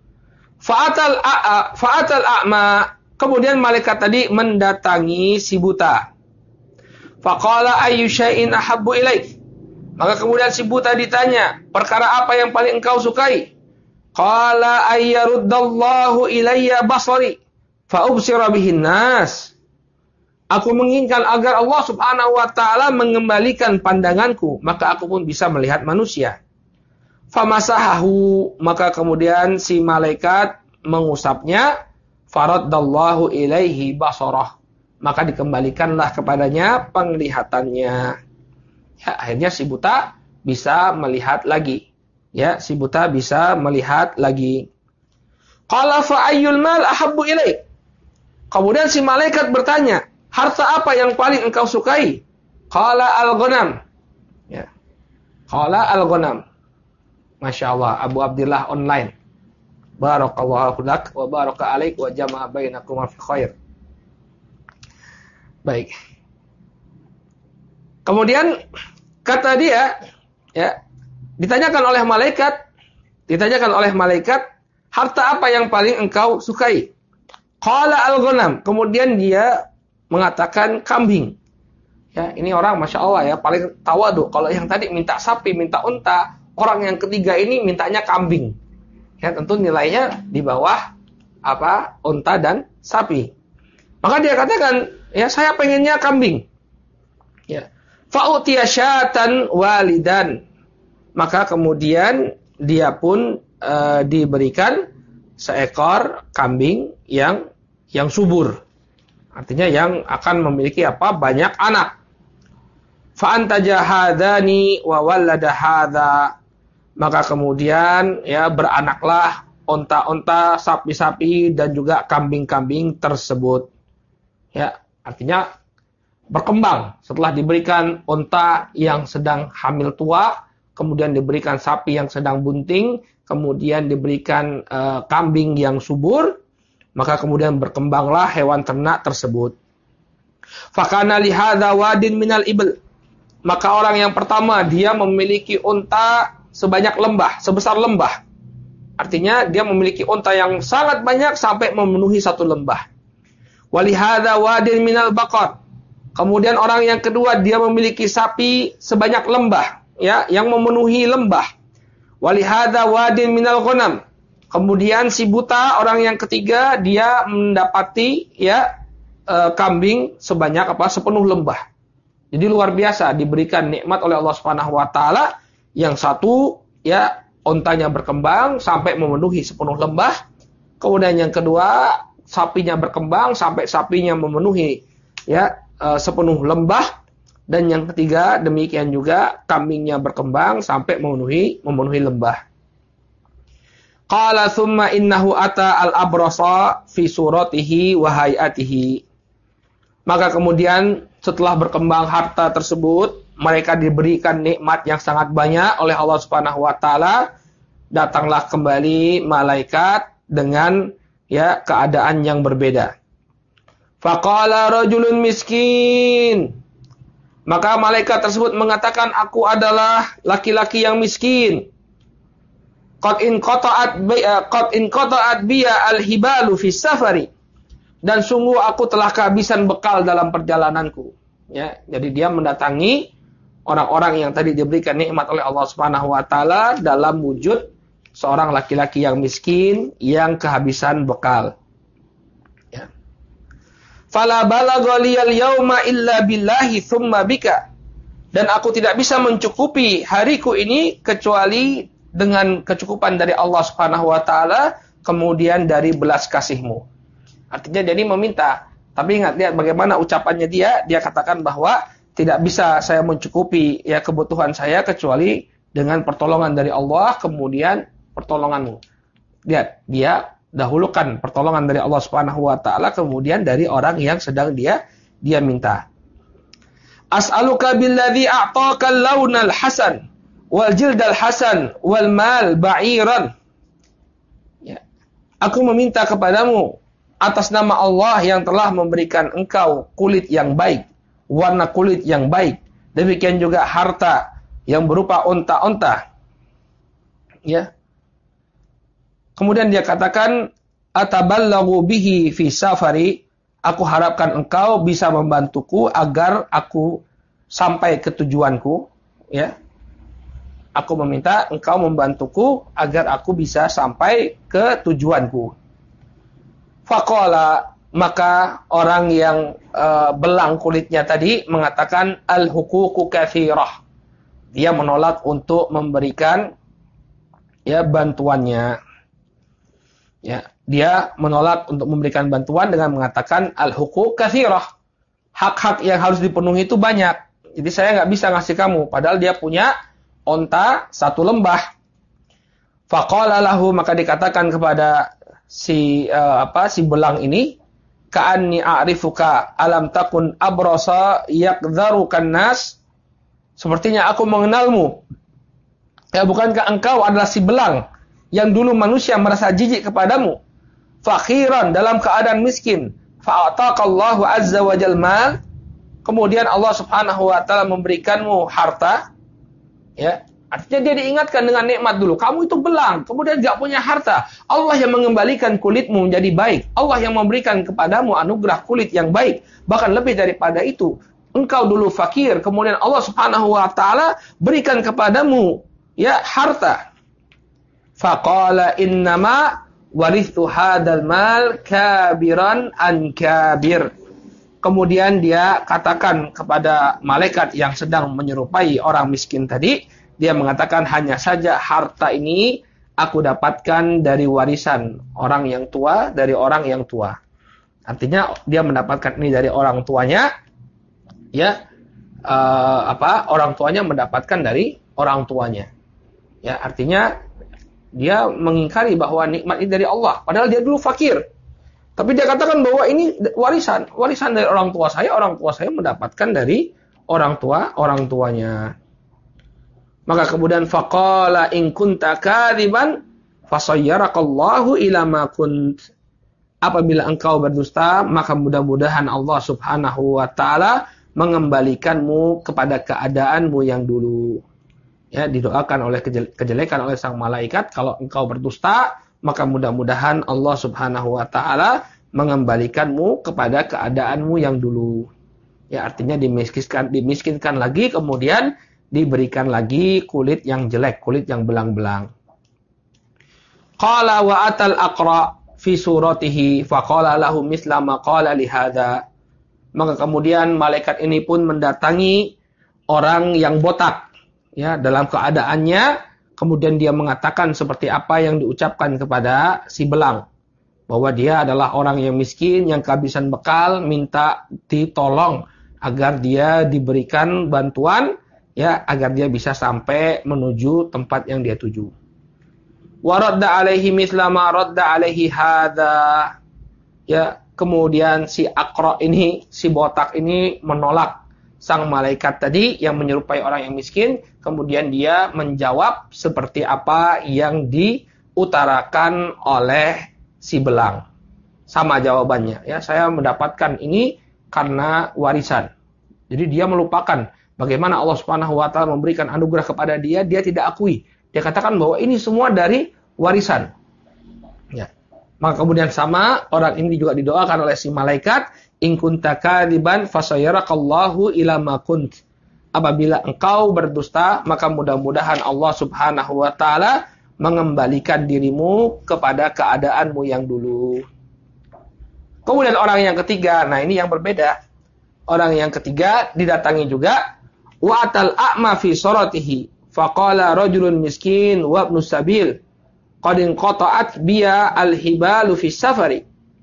Fa'atal a'ma. Kemudian malaikat tadi mendatangi si buta. Faqala ayyu syai'in ahabbu ilaik? Maka kemudian si buta ditanya, perkara apa yang paling engkau sukai? Qala ayyaruddallahu ilayya basari fa ubsira bihin nas. Aku menginginkan agar Allah Subhanahu wa taala mengembalikan pandanganku, maka aku pun bisa melihat manusia. Famasahahu, maka kemudian si malaikat mengusapnya, faraddallahu ilaihi basarah. Maka dikembalikanlah kepadanya penglihatannya. Ya, akhirnya si buta bisa melihat lagi. ya, si buta bisa melihat lagi. Qala fa ayyul mal ahabbu ilaik. Kemudian si malaikat bertanya, harta apa yang paling engkau sukai? Qala al-ghanam. Ya. Qala al-ghanam. Masya Allah, Abu Abdillah online. Barakallahu lak wa baraka alaik wa jama'a bainakum fi khair. Baik. Kemudian kata dia, ya, ditanyakan oleh malaikat, harta apa yang paling engkau sukai? Qala al-ghanam. Kemudian dia mengatakan kambing. Ya, ini orang Masya Allah ya, paling tawadu. Kalau yang tadi minta sapi, minta unta, orang yang ketiga ini mintanya kambing. Ya, tentu nilainya di bawah unta dan sapi. Maka dia katakan, ya, saya pengennya kambing. Ya. Fa'utiya syatan walidan. Maka kemudian dia pun diberikan seekor kambing yang subur. Artinya yang akan memiliki banyak anak. Fa'antaja hadani wa wallada hadza. Maka kemudian ya beranaklah onta-onta, sapi-sapi dan juga kambing-kambing tersebut. Ya, artinya berkembang setelah diberikan onta yang sedang hamil tua, kemudian diberikan sapi yang sedang bunting, kemudian diberikan kambing yang subur, maka kemudian berkembanglah hewan ternak tersebut. Fakana li hadza wadin minal ibl. Maka orang yang pertama dia memiliki onta sebanyak lembah, sebesar lembah. Artinya dia memiliki onta yang sangat banyak sampai memenuhi satu lembah. Wali hadza wadin minal baqar. Kemudian orang yang kedua dia memiliki sapi sebanyak lembah, ya, yang memenuhi lembah. Wali hadza wadin minal ghanam. Kemudian si buta orang yang ketiga dia mendapati kambing sebanyak sepenuh lembah. Jadi luar biasa diberikan nikmat oleh Allah Subhanahu wa taala. Yang satu ya ontanya berkembang sampai memenuhi sepenuh lembah. Kemudian yang kedua sapinya berkembang sampai sapinya memenuhi sepenuh lembah, dan yang ketiga demikian juga kambingnya berkembang sampai memenuhi lembah. Qala thumma innahu ata al-abrasa fi suratihi wa hayatihi. Maka kemudian setelah berkembang harta tersebut, mereka diberikan nikmat yang sangat banyak oleh Allah Subhanahu wa taala. Datanglah kembali malaikat dengan keadaan yang berbeda. Faqala rajulun miskin. Maka malaikat tersebut mengatakan, aku adalah laki-laki yang miskin. Qad in qata'at biya al-hibalu fi safari. Dan sungguh aku telah kehabisan bekal dalam perjalananku. Ya, jadi dia mendatangi orang-orang yang tadi diberikan nikmat oleh Allah Subhanahu wa taala dalam wujud seorang laki-laki yang miskin yang kehabisan bekal. Fala balagha liyal yauma illa billahi tsumma bika. Dan aku tidak bisa mencukupi hariku ini kecuali dengan kecukupan dari Allah Subhanahu wa taala, kemudian dari belas kasihmu. Artinya jadi meminta. Tapi ingat, lihat bagaimana ucapannya dia katakan bahwa tidak bisa saya mencukupi kebutuhan saya kecuali dengan pertolongan dari Allah, kemudian pertolonganmu. Lihat, dia dahulukan pertolongan dari Allah Subhanahu wa taala, kemudian dari orang yang sedang dia minta. As'aluka billadzi a'taka al-launal hasan wal jildal hasan wal mal ba'iran. Ya. Aku meminta kepadamu atas nama Allah yang telah memberikan engkau kulit yang baik, warna kulit yang baik, demikian juga harta yang berupa onta-onta. Ya. Kemudian dia katakan, atabalaghu bihi fi safari. Aku harapkan engkau bisa membantuku agar aku sampai ke tujuanku. Ya. Aku meminta engkau membantuku agar aku bisa sampai ke tujuanku. Faqala, maka orang yang belang kulitnya tadi mengatakan al-huququ katsirah. Dia menolak untuk memberikan bantuannya. Ya, dia menolak untuk memberikan bantuan dengan mengatakan al-huquq katsirah. Hak-hak yang harus dipenuhi itu banyak. Jadi saya nggak bisa ngasih kamu. Padahal dia punya onta satu lembah. Faqala lahu, maka dikatakan kepada si belang ini, ka'anni a'rifuka alam takun abrasa yaqdharukan nas, sepertinya aku mengenalmu. Ya, bukankah engkau adalah si belang yang dulu manusia merasa jijik kepadamu? Fakhiran, dalam keadaan miskin. Fa'ataqallahu azza wa jal mal, kemudian Allah Subhanahu wa taala memberikanmu harta. Ya, artinya dia diingatkan dengan nikmat dulu. Kamu itu belang, kemudian gak punya harta. Allah yang mengembalikan kulitmu menjadi baik. Allah yang memberikan kepadamu anugerah kulit yang baik. Bahkan lebih daripada itu, engkau dulu fakir, kemudian Allah Subhanahu wa taala berikan kepadamu ya harta. Faqala innama warithu hadzal mal kabiran an kabir. Kemudian dia katakan kepada malaikat yang sedang menyerupai orang miskin tadi, dia mengatakan, hanya saja harta ini aku dapatkan dari warisan orang yang tua, dari orang yang tua. Artinya dia mendapatkan ini dari orang tuanya, ya, orang tuanya mendapatkan dari orang tuanya. Ya, artinya dia mengingkari bahwa nikmat ini dari Allah, padahal dia dulu fakir. Tapi dia katakan bahwa ini warisan dari orang tua saya mendapatkan dari orang tuanya. Maka kemudian faqala in kunta kadziban fasayyarakallahu ila ma kunt. Apabila engkau berdusta, maka mudah-mudahan Allah Subhanahu wa taala mengembalikanmu kepada keadaanmu yang dulu. Ya, didoakan oleh kejelekan oleh sang malaikat, kalau engkau berdusta, maka mudah-mudahan Allah Subhanahu wa taala mengembalikanmu kepada keadaanmu yang dulu. Ya, artinya dimiskinkan lagi, kemudian diberikan lagi kulit yang jelek, kulit yang belang-belang. Qala wa atal aqra fi suratihi faqala lahu misla ma qala li hadza. Maka kemudian malaikat ini pun mendatangi orang yang botak, ya, dalam keadaannya, kemudian dia mengatakan seperti apa yang diucapkan kepada si belang, bahwa dia adalah orang yang miskin, yang kehabisan bekal, minta ditolong agar dia diberikan bantuan, ya, agar dia bisa sampai menuju tempat yang dia tuju. Wa radda alaihi misla ma radda alaihi hadza. Ya, kemudian si Aqra ini, si botak ini menolak sang malaikat tadi yang menyerupai orang yang miskin, kemudian dia menjawab seperti apa yang diutarakan oleh si belang. Sama jawabannya, ya, saya mendapatkan ini karena warisan. Jadi dia melupakan bagaimana Allah Subhanahu wa taala memberikan anugerah kepada dia, dia tidak akui. Dia katakan bahwa ini semua dari warisan. Ya. Maka kemudian sama orang ini juga didoakan oleh si malaikat, in kunta kadziban fasayyarakallahu ila ma kunt. Apabila engkau berdusta, maka mudah-mudahan Allah Subhanahu wa taala mengembalikan dirimu kepada keadaanmu yang dulu. Kemudian orang yang ketiga, nah ini yang berbeda. Orang yang ketiga didatangi juga, wa atal a'ma fi suratihi faqala rajulun miskin wa ibnu sabil qad inqata'at biya al-hibalu fi safari.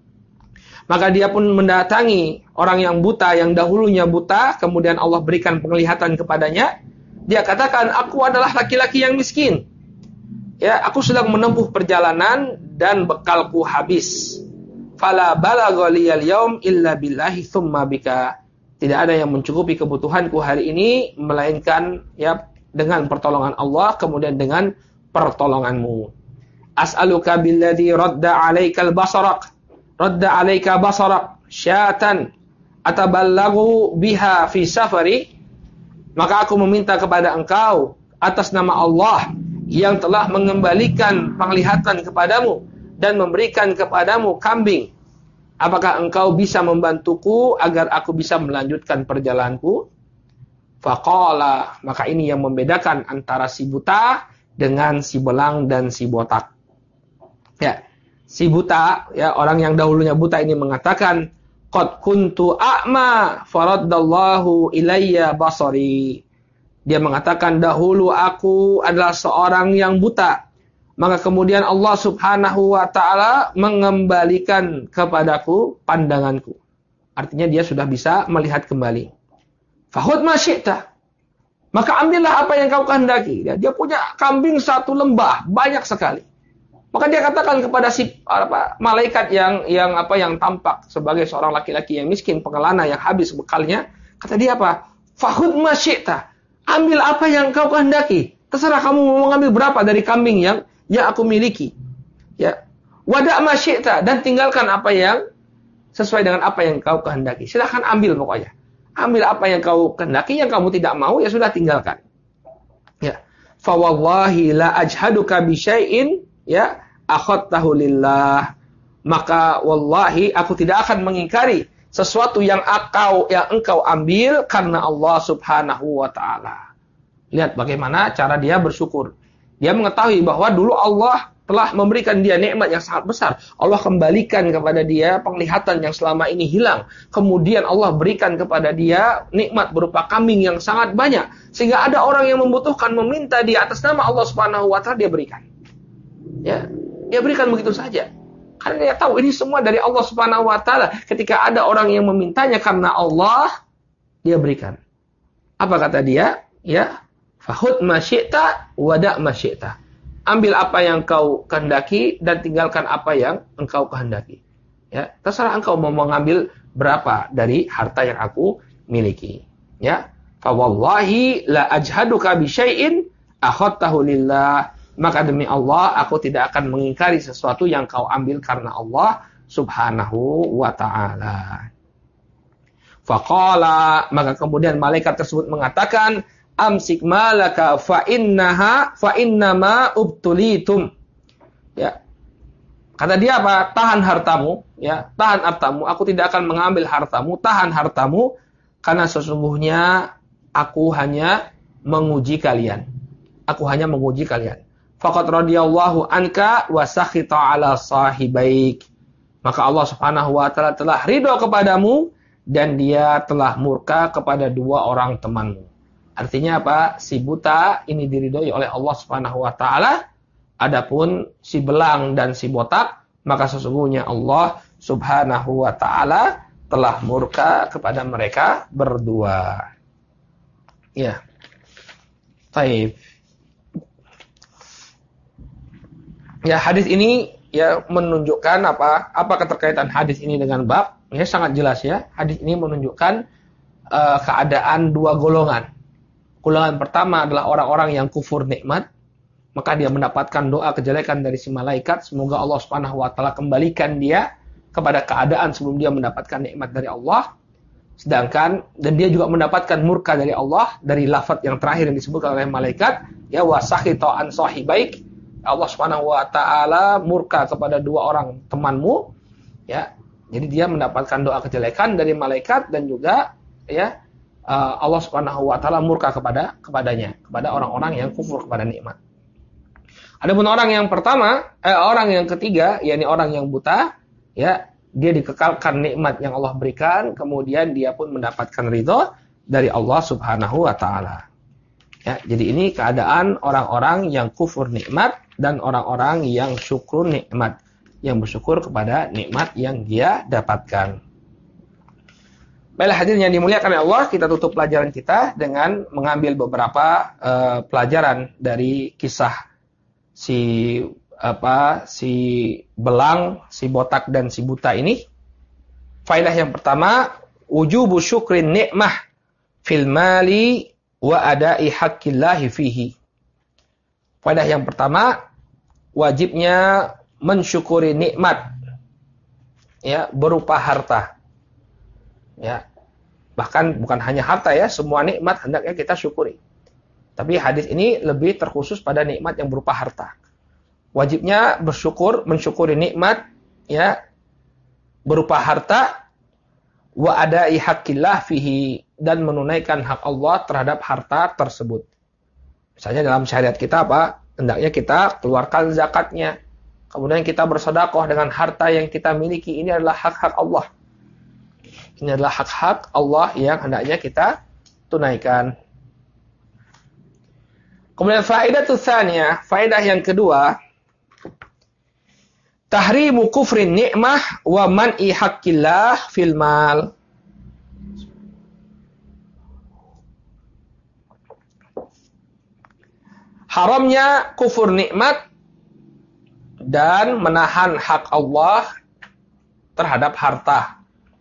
Maka dia pun mendatangi orang yang buta, yang dahulunya buta, kemudian Allah berikan penglihatan kepadanya. Dia katakan, aku adalah laki-laki yang miskin. Ya, aku sedang menempuh perjalanan dan bekalku habis. Fala balagha liyal yaum illa billahi tsumma bika. Tidak ada yang mencukupi kebutuhanku hari ini melainkan ya dengan pertolongan Allah, kemudian dengan pertolonganmu. As'aluka billadzi radda 'alaikal basarak. Radda 'alaika basarak syatan ataballagu biha fi safari. Maka aku meminta kepada engkau atas nama Allah yang telah mengembalikan penglihatan kepadamu dan memberikan kepadamu kambing. Apakah engkau bisa membantuku agar aku bisa melanjutkan perjalananku? Faqala, maka ini yang membedakan antara si buta dengan si belang dan si botak. Ya, si buta, ya, orang yang dahulunya buta ini mengatakan, qad kuntu a'ma faraddallahu ilayya basari. Dia mengatakan, dahulu aku adalah seorang yang buta, maka kemudian Allah Subhanahu wa taala mengembalikan kepadaku pandanganku. Artinya dia sudah bisa melihat kembali. Fahud ma syi'ta. Maka ambillah apa yang kau kehendaki. Dia punya kambing satu lembah, banyak sekali. Maka dia katakan kepada si malaikat yang tampak sebagai seorang laki-laki yang miskin, pengelana yang habis bekalnya, kata dia apa? Fahud ma syi'ta. Ambil apa yang kau kehendaki. Terserah kamu mau mengambil berapa dari kambing yang aku miliki. Ya. Wada' ma syi'ta, dan tinggalkan apa yang sesuai dengan apa yang kau kehendaki. Silahkan ambil pokoknya. Ambil apa yang kau kehendaki, yang kamu tidak mau ya sudah tinggalkan. Ya. Fa wallahi la ajhaduka bi syai'in ya akhadtahu lillah. Maka wallahi aku tidak akan mengingkari sesuatu yang engkau ambil karena Allah Subhanahu wa taala. Lihat bagaimana cara dia bersyukur. Dia mengetahui bahwa dulu Allah telah memberikan dia nikmat yang sangat besar. Allah kembalikan kepada dia penglihatan yang selama ini hilang. Kemudian Allah berikan kepada dia nikmat berupa kambing yang sangat banyak. Sehingga ada orang yang membutuhkan meminta di atas nama Allah Subhanahu wa taala, dia berikan. Ya, dia berikan begitu saja. Karena dia tahu ini semua dari Allah Subhanahu wa taala. Ketika ada orang yang memintanya karena Allah, dia berikan. Apa kata dia? Ya, fahud ma syi'ta wada' ma syi'ta. Ambil apa yang kau kehendaki dan tinggalkan apa yang engkau kehendaki. Ya, terserah engkau mau mengambil berapa dari harta yang aku miliki. Ya, fa wallahi la ajhaduka bi syai'in akhadtahu lillah. Maka demi Allah aku tidak akan mengingkari sesuatu yang kau ambil karena Allah Subhanahu wa taala. Faqala, maka kemudian malaikat tersebut mengatakan, amsik malaka fa innama ubtulitum. Ya. Kata dia apa? Tahan hartamu, ya, tahan hartamu. Aku tidak akan mengambil hartamu, tahan hartamu karena sesungguhnya aku hanya menguji kalian. Aku hanya menguji kalian. Faqad radiyallahu anka wa sakhita ala sahibaik. Maka Allah Subhanahu wa taala telah ridho kepadamu dan dia telah murka kepada dua orang temanmu. Artinya apa? Si buta ini diridhoi oleh Allah Subhanahu wa taala. Adapun si belang dan si botak, maka sesungguhnya Allah Subhanahu wa taala telah murka kepada mereka berdua. Ya. Baik. Ya, hadis ini ya menunjukkan apa keterkaitan hadis ini dengan bab? Ya, sangat jelas ya. Hadis ini menunjukkan keadaan dua golongan. Golongan pertama adalah orang-orang yang kufur nikmat, maka dia mendapatkan doa kejelekan dari si malaikat, semoga Allah Subhanahu wa taala kembalikan dia kepada keadaan sebelum dia mendapatkan nikmat dari Allah. Sedangkan dan dia juga mendapatkan murka dari Allah dari lafaz yang terakhir yang disebutkan oleh malaikat, ya wasakhita an sahibaik. Allah Subhanahu wa taala murka kepada dua orang temanmu, ya. Jadi dia mendapatkan doa kejelekan dari malaikat dan juga ya Allah Subhanahu wa taala murka kepadanya, kepada orang-orang yang kufur kepada nikmat. Adapun orang yang pertama, orang yang ketiga, yakni orang yang buta, ya, dia dikekalkan nikmat yang Allah berikan, kemudian dia pun mendapatkan ridho dari Allah Subhanahu wa taala. Ya, jadi ini keadaan orang-orang yang kufur nikmat dan orang-orang yang syukur nikmat, yang bersyukur kepada nikmat yang dia dapatkan. Baiklah hadirin yang dimuliakan oleh Allah, kita tutup pelajaran kita dengan mengambil beberapa pelajaran dari kisah si belang, si botak dan si buta ini. Faedah yang pertama, wujubu syukrin nikmah fil mali wa ada'i haqqillahi fihi. Faedah yang pertama, wajibnya mensyukuri nikmat, ya, berupa harta. Ya. Bahkan bukan hanya harta ya, semua nikmat hendaknya kita syukuri. Tapi hadis ini lebih terkhusus pada nikmat yang berupa harta. Wajibnya mensyukuri nikmat, ya, berupa harta, wa ada'i haqqillah fihi, dan menunaikan hak Allah terhadap harta tersebut. Misalnya dalam syariat kita apa? Hendaknya kita keluarkan zakatnya. Kemudian kita bersedekah dengan harta yang kita miliki. Ini adalah hak-hak Allah. Ini adalah hak-hak Allah yang hendaknya kita tunaikan. Kemudian faedah tsaniyah, faedah yang kedua, tahrimu kufrin ni'mah wa man'i haqqillah fil mal. Haramnya kufur nikmat dan menahan hak Allah terhadap harta.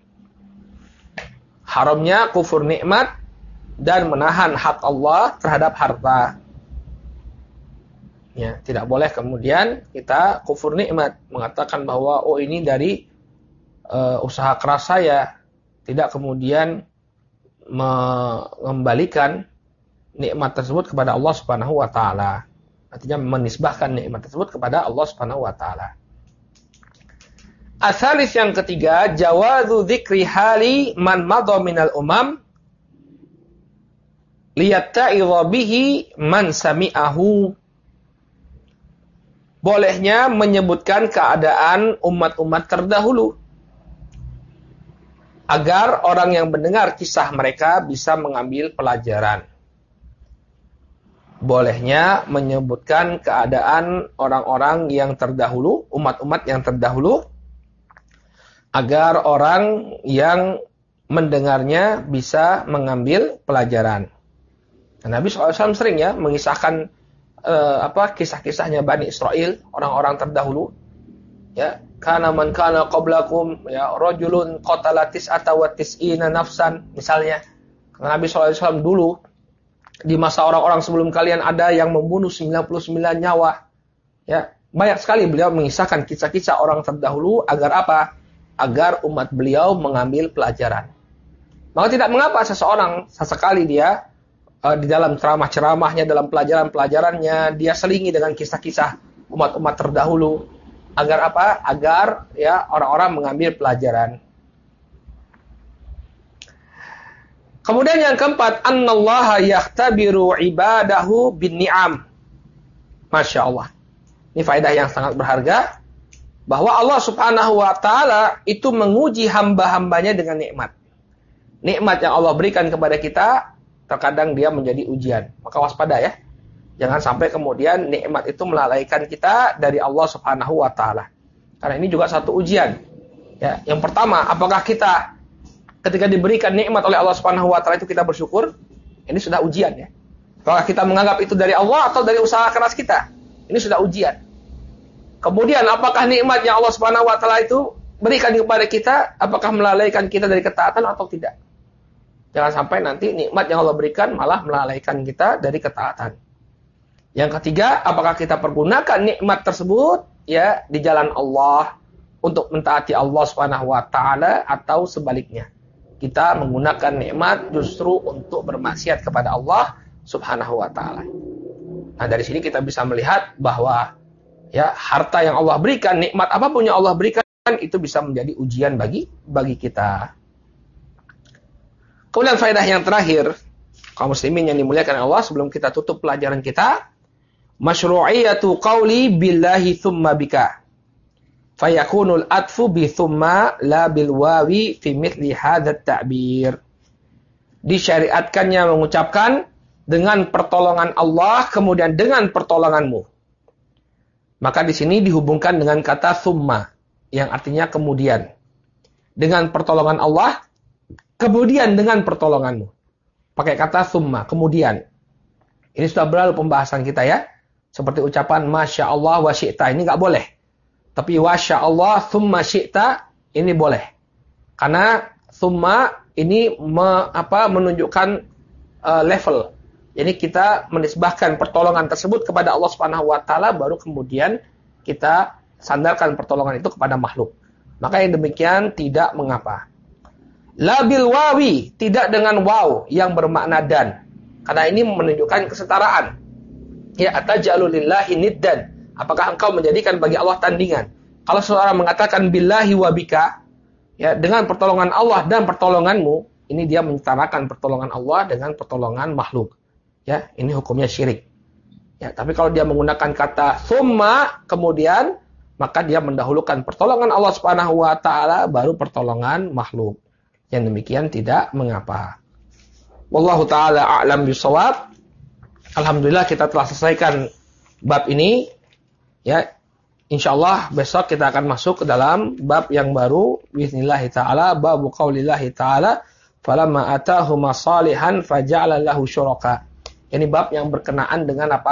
Haramnya kufur nikmat dan menahan hak Allah terhadap harta. Ya, tidak boleh kemudian kita kufur nikmat, mengatakan bahwa oh ini dari usaha keras saya, tidak kemudian mengembalikan nikmat tersebut kepada Allah Subhanahu wa taala. Artinya menisbahkan nikmat tersebut kepada Allah Subhanahu wa taala. Asalis yang ketiga, jawazu dzikri hali man madha minal umam liyatta'idha bihi man sami'ahu. Bolehnya menyebutkan keadaan umat-umat terdahulu agar orang yang mendengar kisah mereka bisa mengambil pelajaran. Bolehnya menyebutkan keadaan orang-orang yang terdahulu, umat-umat yang terdahulu, agar orang yang mendengarnya bisa mengambil pelajaran. Nah, Nabi SAW sering ya mengisahkan kisah-kisahnya Bani Israel, orang-orang terdahulu. Ya, kana man kana qablakum, ya rajulun qatala tis'ata wa tis'ina nafsan, misalnya. Nabi SAW dulu di masa orang-orang sebelum kalian ada yang membunuh 99 nyawa. Ya, banyak sekali beliau mengisahkan kisah-kisah orang terdahulu agar apa? Agar umat beliau mengambil pelajaran. Maka tidak mengapa seseorang sesekali dia di dalam ceramah-ceramahnya, dalam pelajaran-pelajarannya, dia selingi dengan kisah-kisah umat-umat terdahulu. Agar apa? Agar ya orang-orang mengambil pelajaran. Kemudian yang keempat, annallaha yahtabiru ibadahu bin ni'am. Masya Allah. Ini faedah yang sangat berharga. Bahwa Allah Subhanahu wa ta'ala itu menguji hamba-hambanya dengan nikmat. Nikmat yang Allah berikan kepada kita, terkadang dia menjadi ujian. Maka waspada ya. Jangan sampai kemudian nikmat itu melalaikan kita dari Allah Subhanahu wa ta'ala. Karena ini juga satu ujian. Ya, yang pertama, apakah kita ketika diberikan nikmat oleh Allah Subhanahu wa ta'ala itu kita bersyukur? Ini sudah ujian ya. Apakah kita menganggap itu dari Allah atau dari usaha keras kita? Ini sudah ujian. Kemudian apakah nikmat yang Allah Subhanahu wa ta'ala itu berikan kepada kita, apakah melalaikan kita dari ketaatan atau tidak? Jangan sampai nanti nikmat yang Allah berikan malah melalaikan kita dari ketaatan. Yang ketiga, apakah kita pergunakan nikmat tersebut ya di jalan Allah untuk mentaati Allah Subhanahu wa ta'ala atau sebaliknya. Kita menggunakan nikmat justru untuk bermaksiat kepada Allah Subhanahu wa ta'ala. Nah, dari sini kita bisa melihat bahwa ya harta yang Allah berikan, nikmat apapun yang Allah berikan itu bisa menjadi ujian bagi kita. Kemudian faedah yang terakhir, kaum muslimin yang dimuliakan Allah, sebelum kita tutup pelajaran kita, masyru'iyatu qawli billahi thumma bika. Fayakunul atfu bi thumma la bil wawi fi mithli hadzal ta'bir. Disyariatkannya mengucapkan dengan pertolongan Allah kemudian dengan pertolonganmu. Maka di sini dihubungkan dengan kata thumma yang artinya kemudian. Dengan pertolongan Allah kemudian dengan pertolonganmu. Pakai kata thumma, kemudian. Ini sudah berlalu pembahasan kita ya. Seperti ucapan Masya Allah wa syi'ta. Ini nggak boleh. Tapi Masya Allah thumma syi'ta ini boleh. Karena thumma ini menunjukkan level. Jadi kita menisbahkan pertolongan tersebut kepada Allah Subhanahu wa ta'ala, baru kemudian kita sandarkan pertolongan itu kepada makhluk. Maka yang demikian tidak mengapa. La bil wawi, tidak dengan waw yang bermakna dan. Karena ini menunjukkan kesetaraan. Ya, atajalu lillahi niddan. Apakah engkau menjadikan bagi Allah tandingan? Kalau seorang mengatakan billahi wa bika, ya, dengan pertolongan Allah dan pertolonganmu, ini dia menyetarakan pertolongan Allah dengan pertolongan makhluk. Ya, ini hukumnya syirik. Ya, tapi kalau dia menggunakan kata thumma kemudian, maka dia mendahulukan pertolongan Allah Subhanahu wa ta'ala baru pertolongan makhluk. Yang demikian tidak mengapa. Wallahu ta'ala a'lam bishawab. Alhamdulillah kita telah selesaikan bab ini. Ya, insyaallah besok kita akan masuk ke dalam bab yang baru. Bismillahi ta'ala. Babu qaulillahi ta'ala. Falamma atahuma salihan faja'ala lahu syuraka. Ini bab yang berkenaan dengan apa?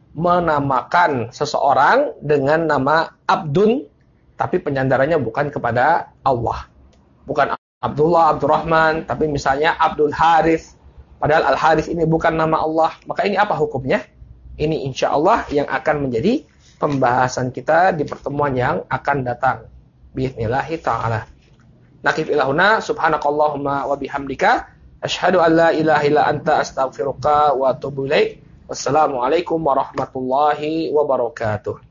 menamakan seseorang dengan nama Abdun, tapi penyandarannya bukan kepada Allah. Bukan Abdullah, Abdurrahman, tapi misalnya Abdul Harith. Padahal Al-Harith ini bukan nama Allah. Maka ini apa hukumnya? Ini insya Allah yang akan menjadi pembahasan kita di pertemuan yang akan datang. Bi'idhnillahi ta'ala. Nakif ilahuna, subhanakallahumma wa bihamdika, asyhadu an la ilaha illa anta astaghfiruka wa atubu ilaik. Wassalamualaikum warahmatullahi wabarakatuh.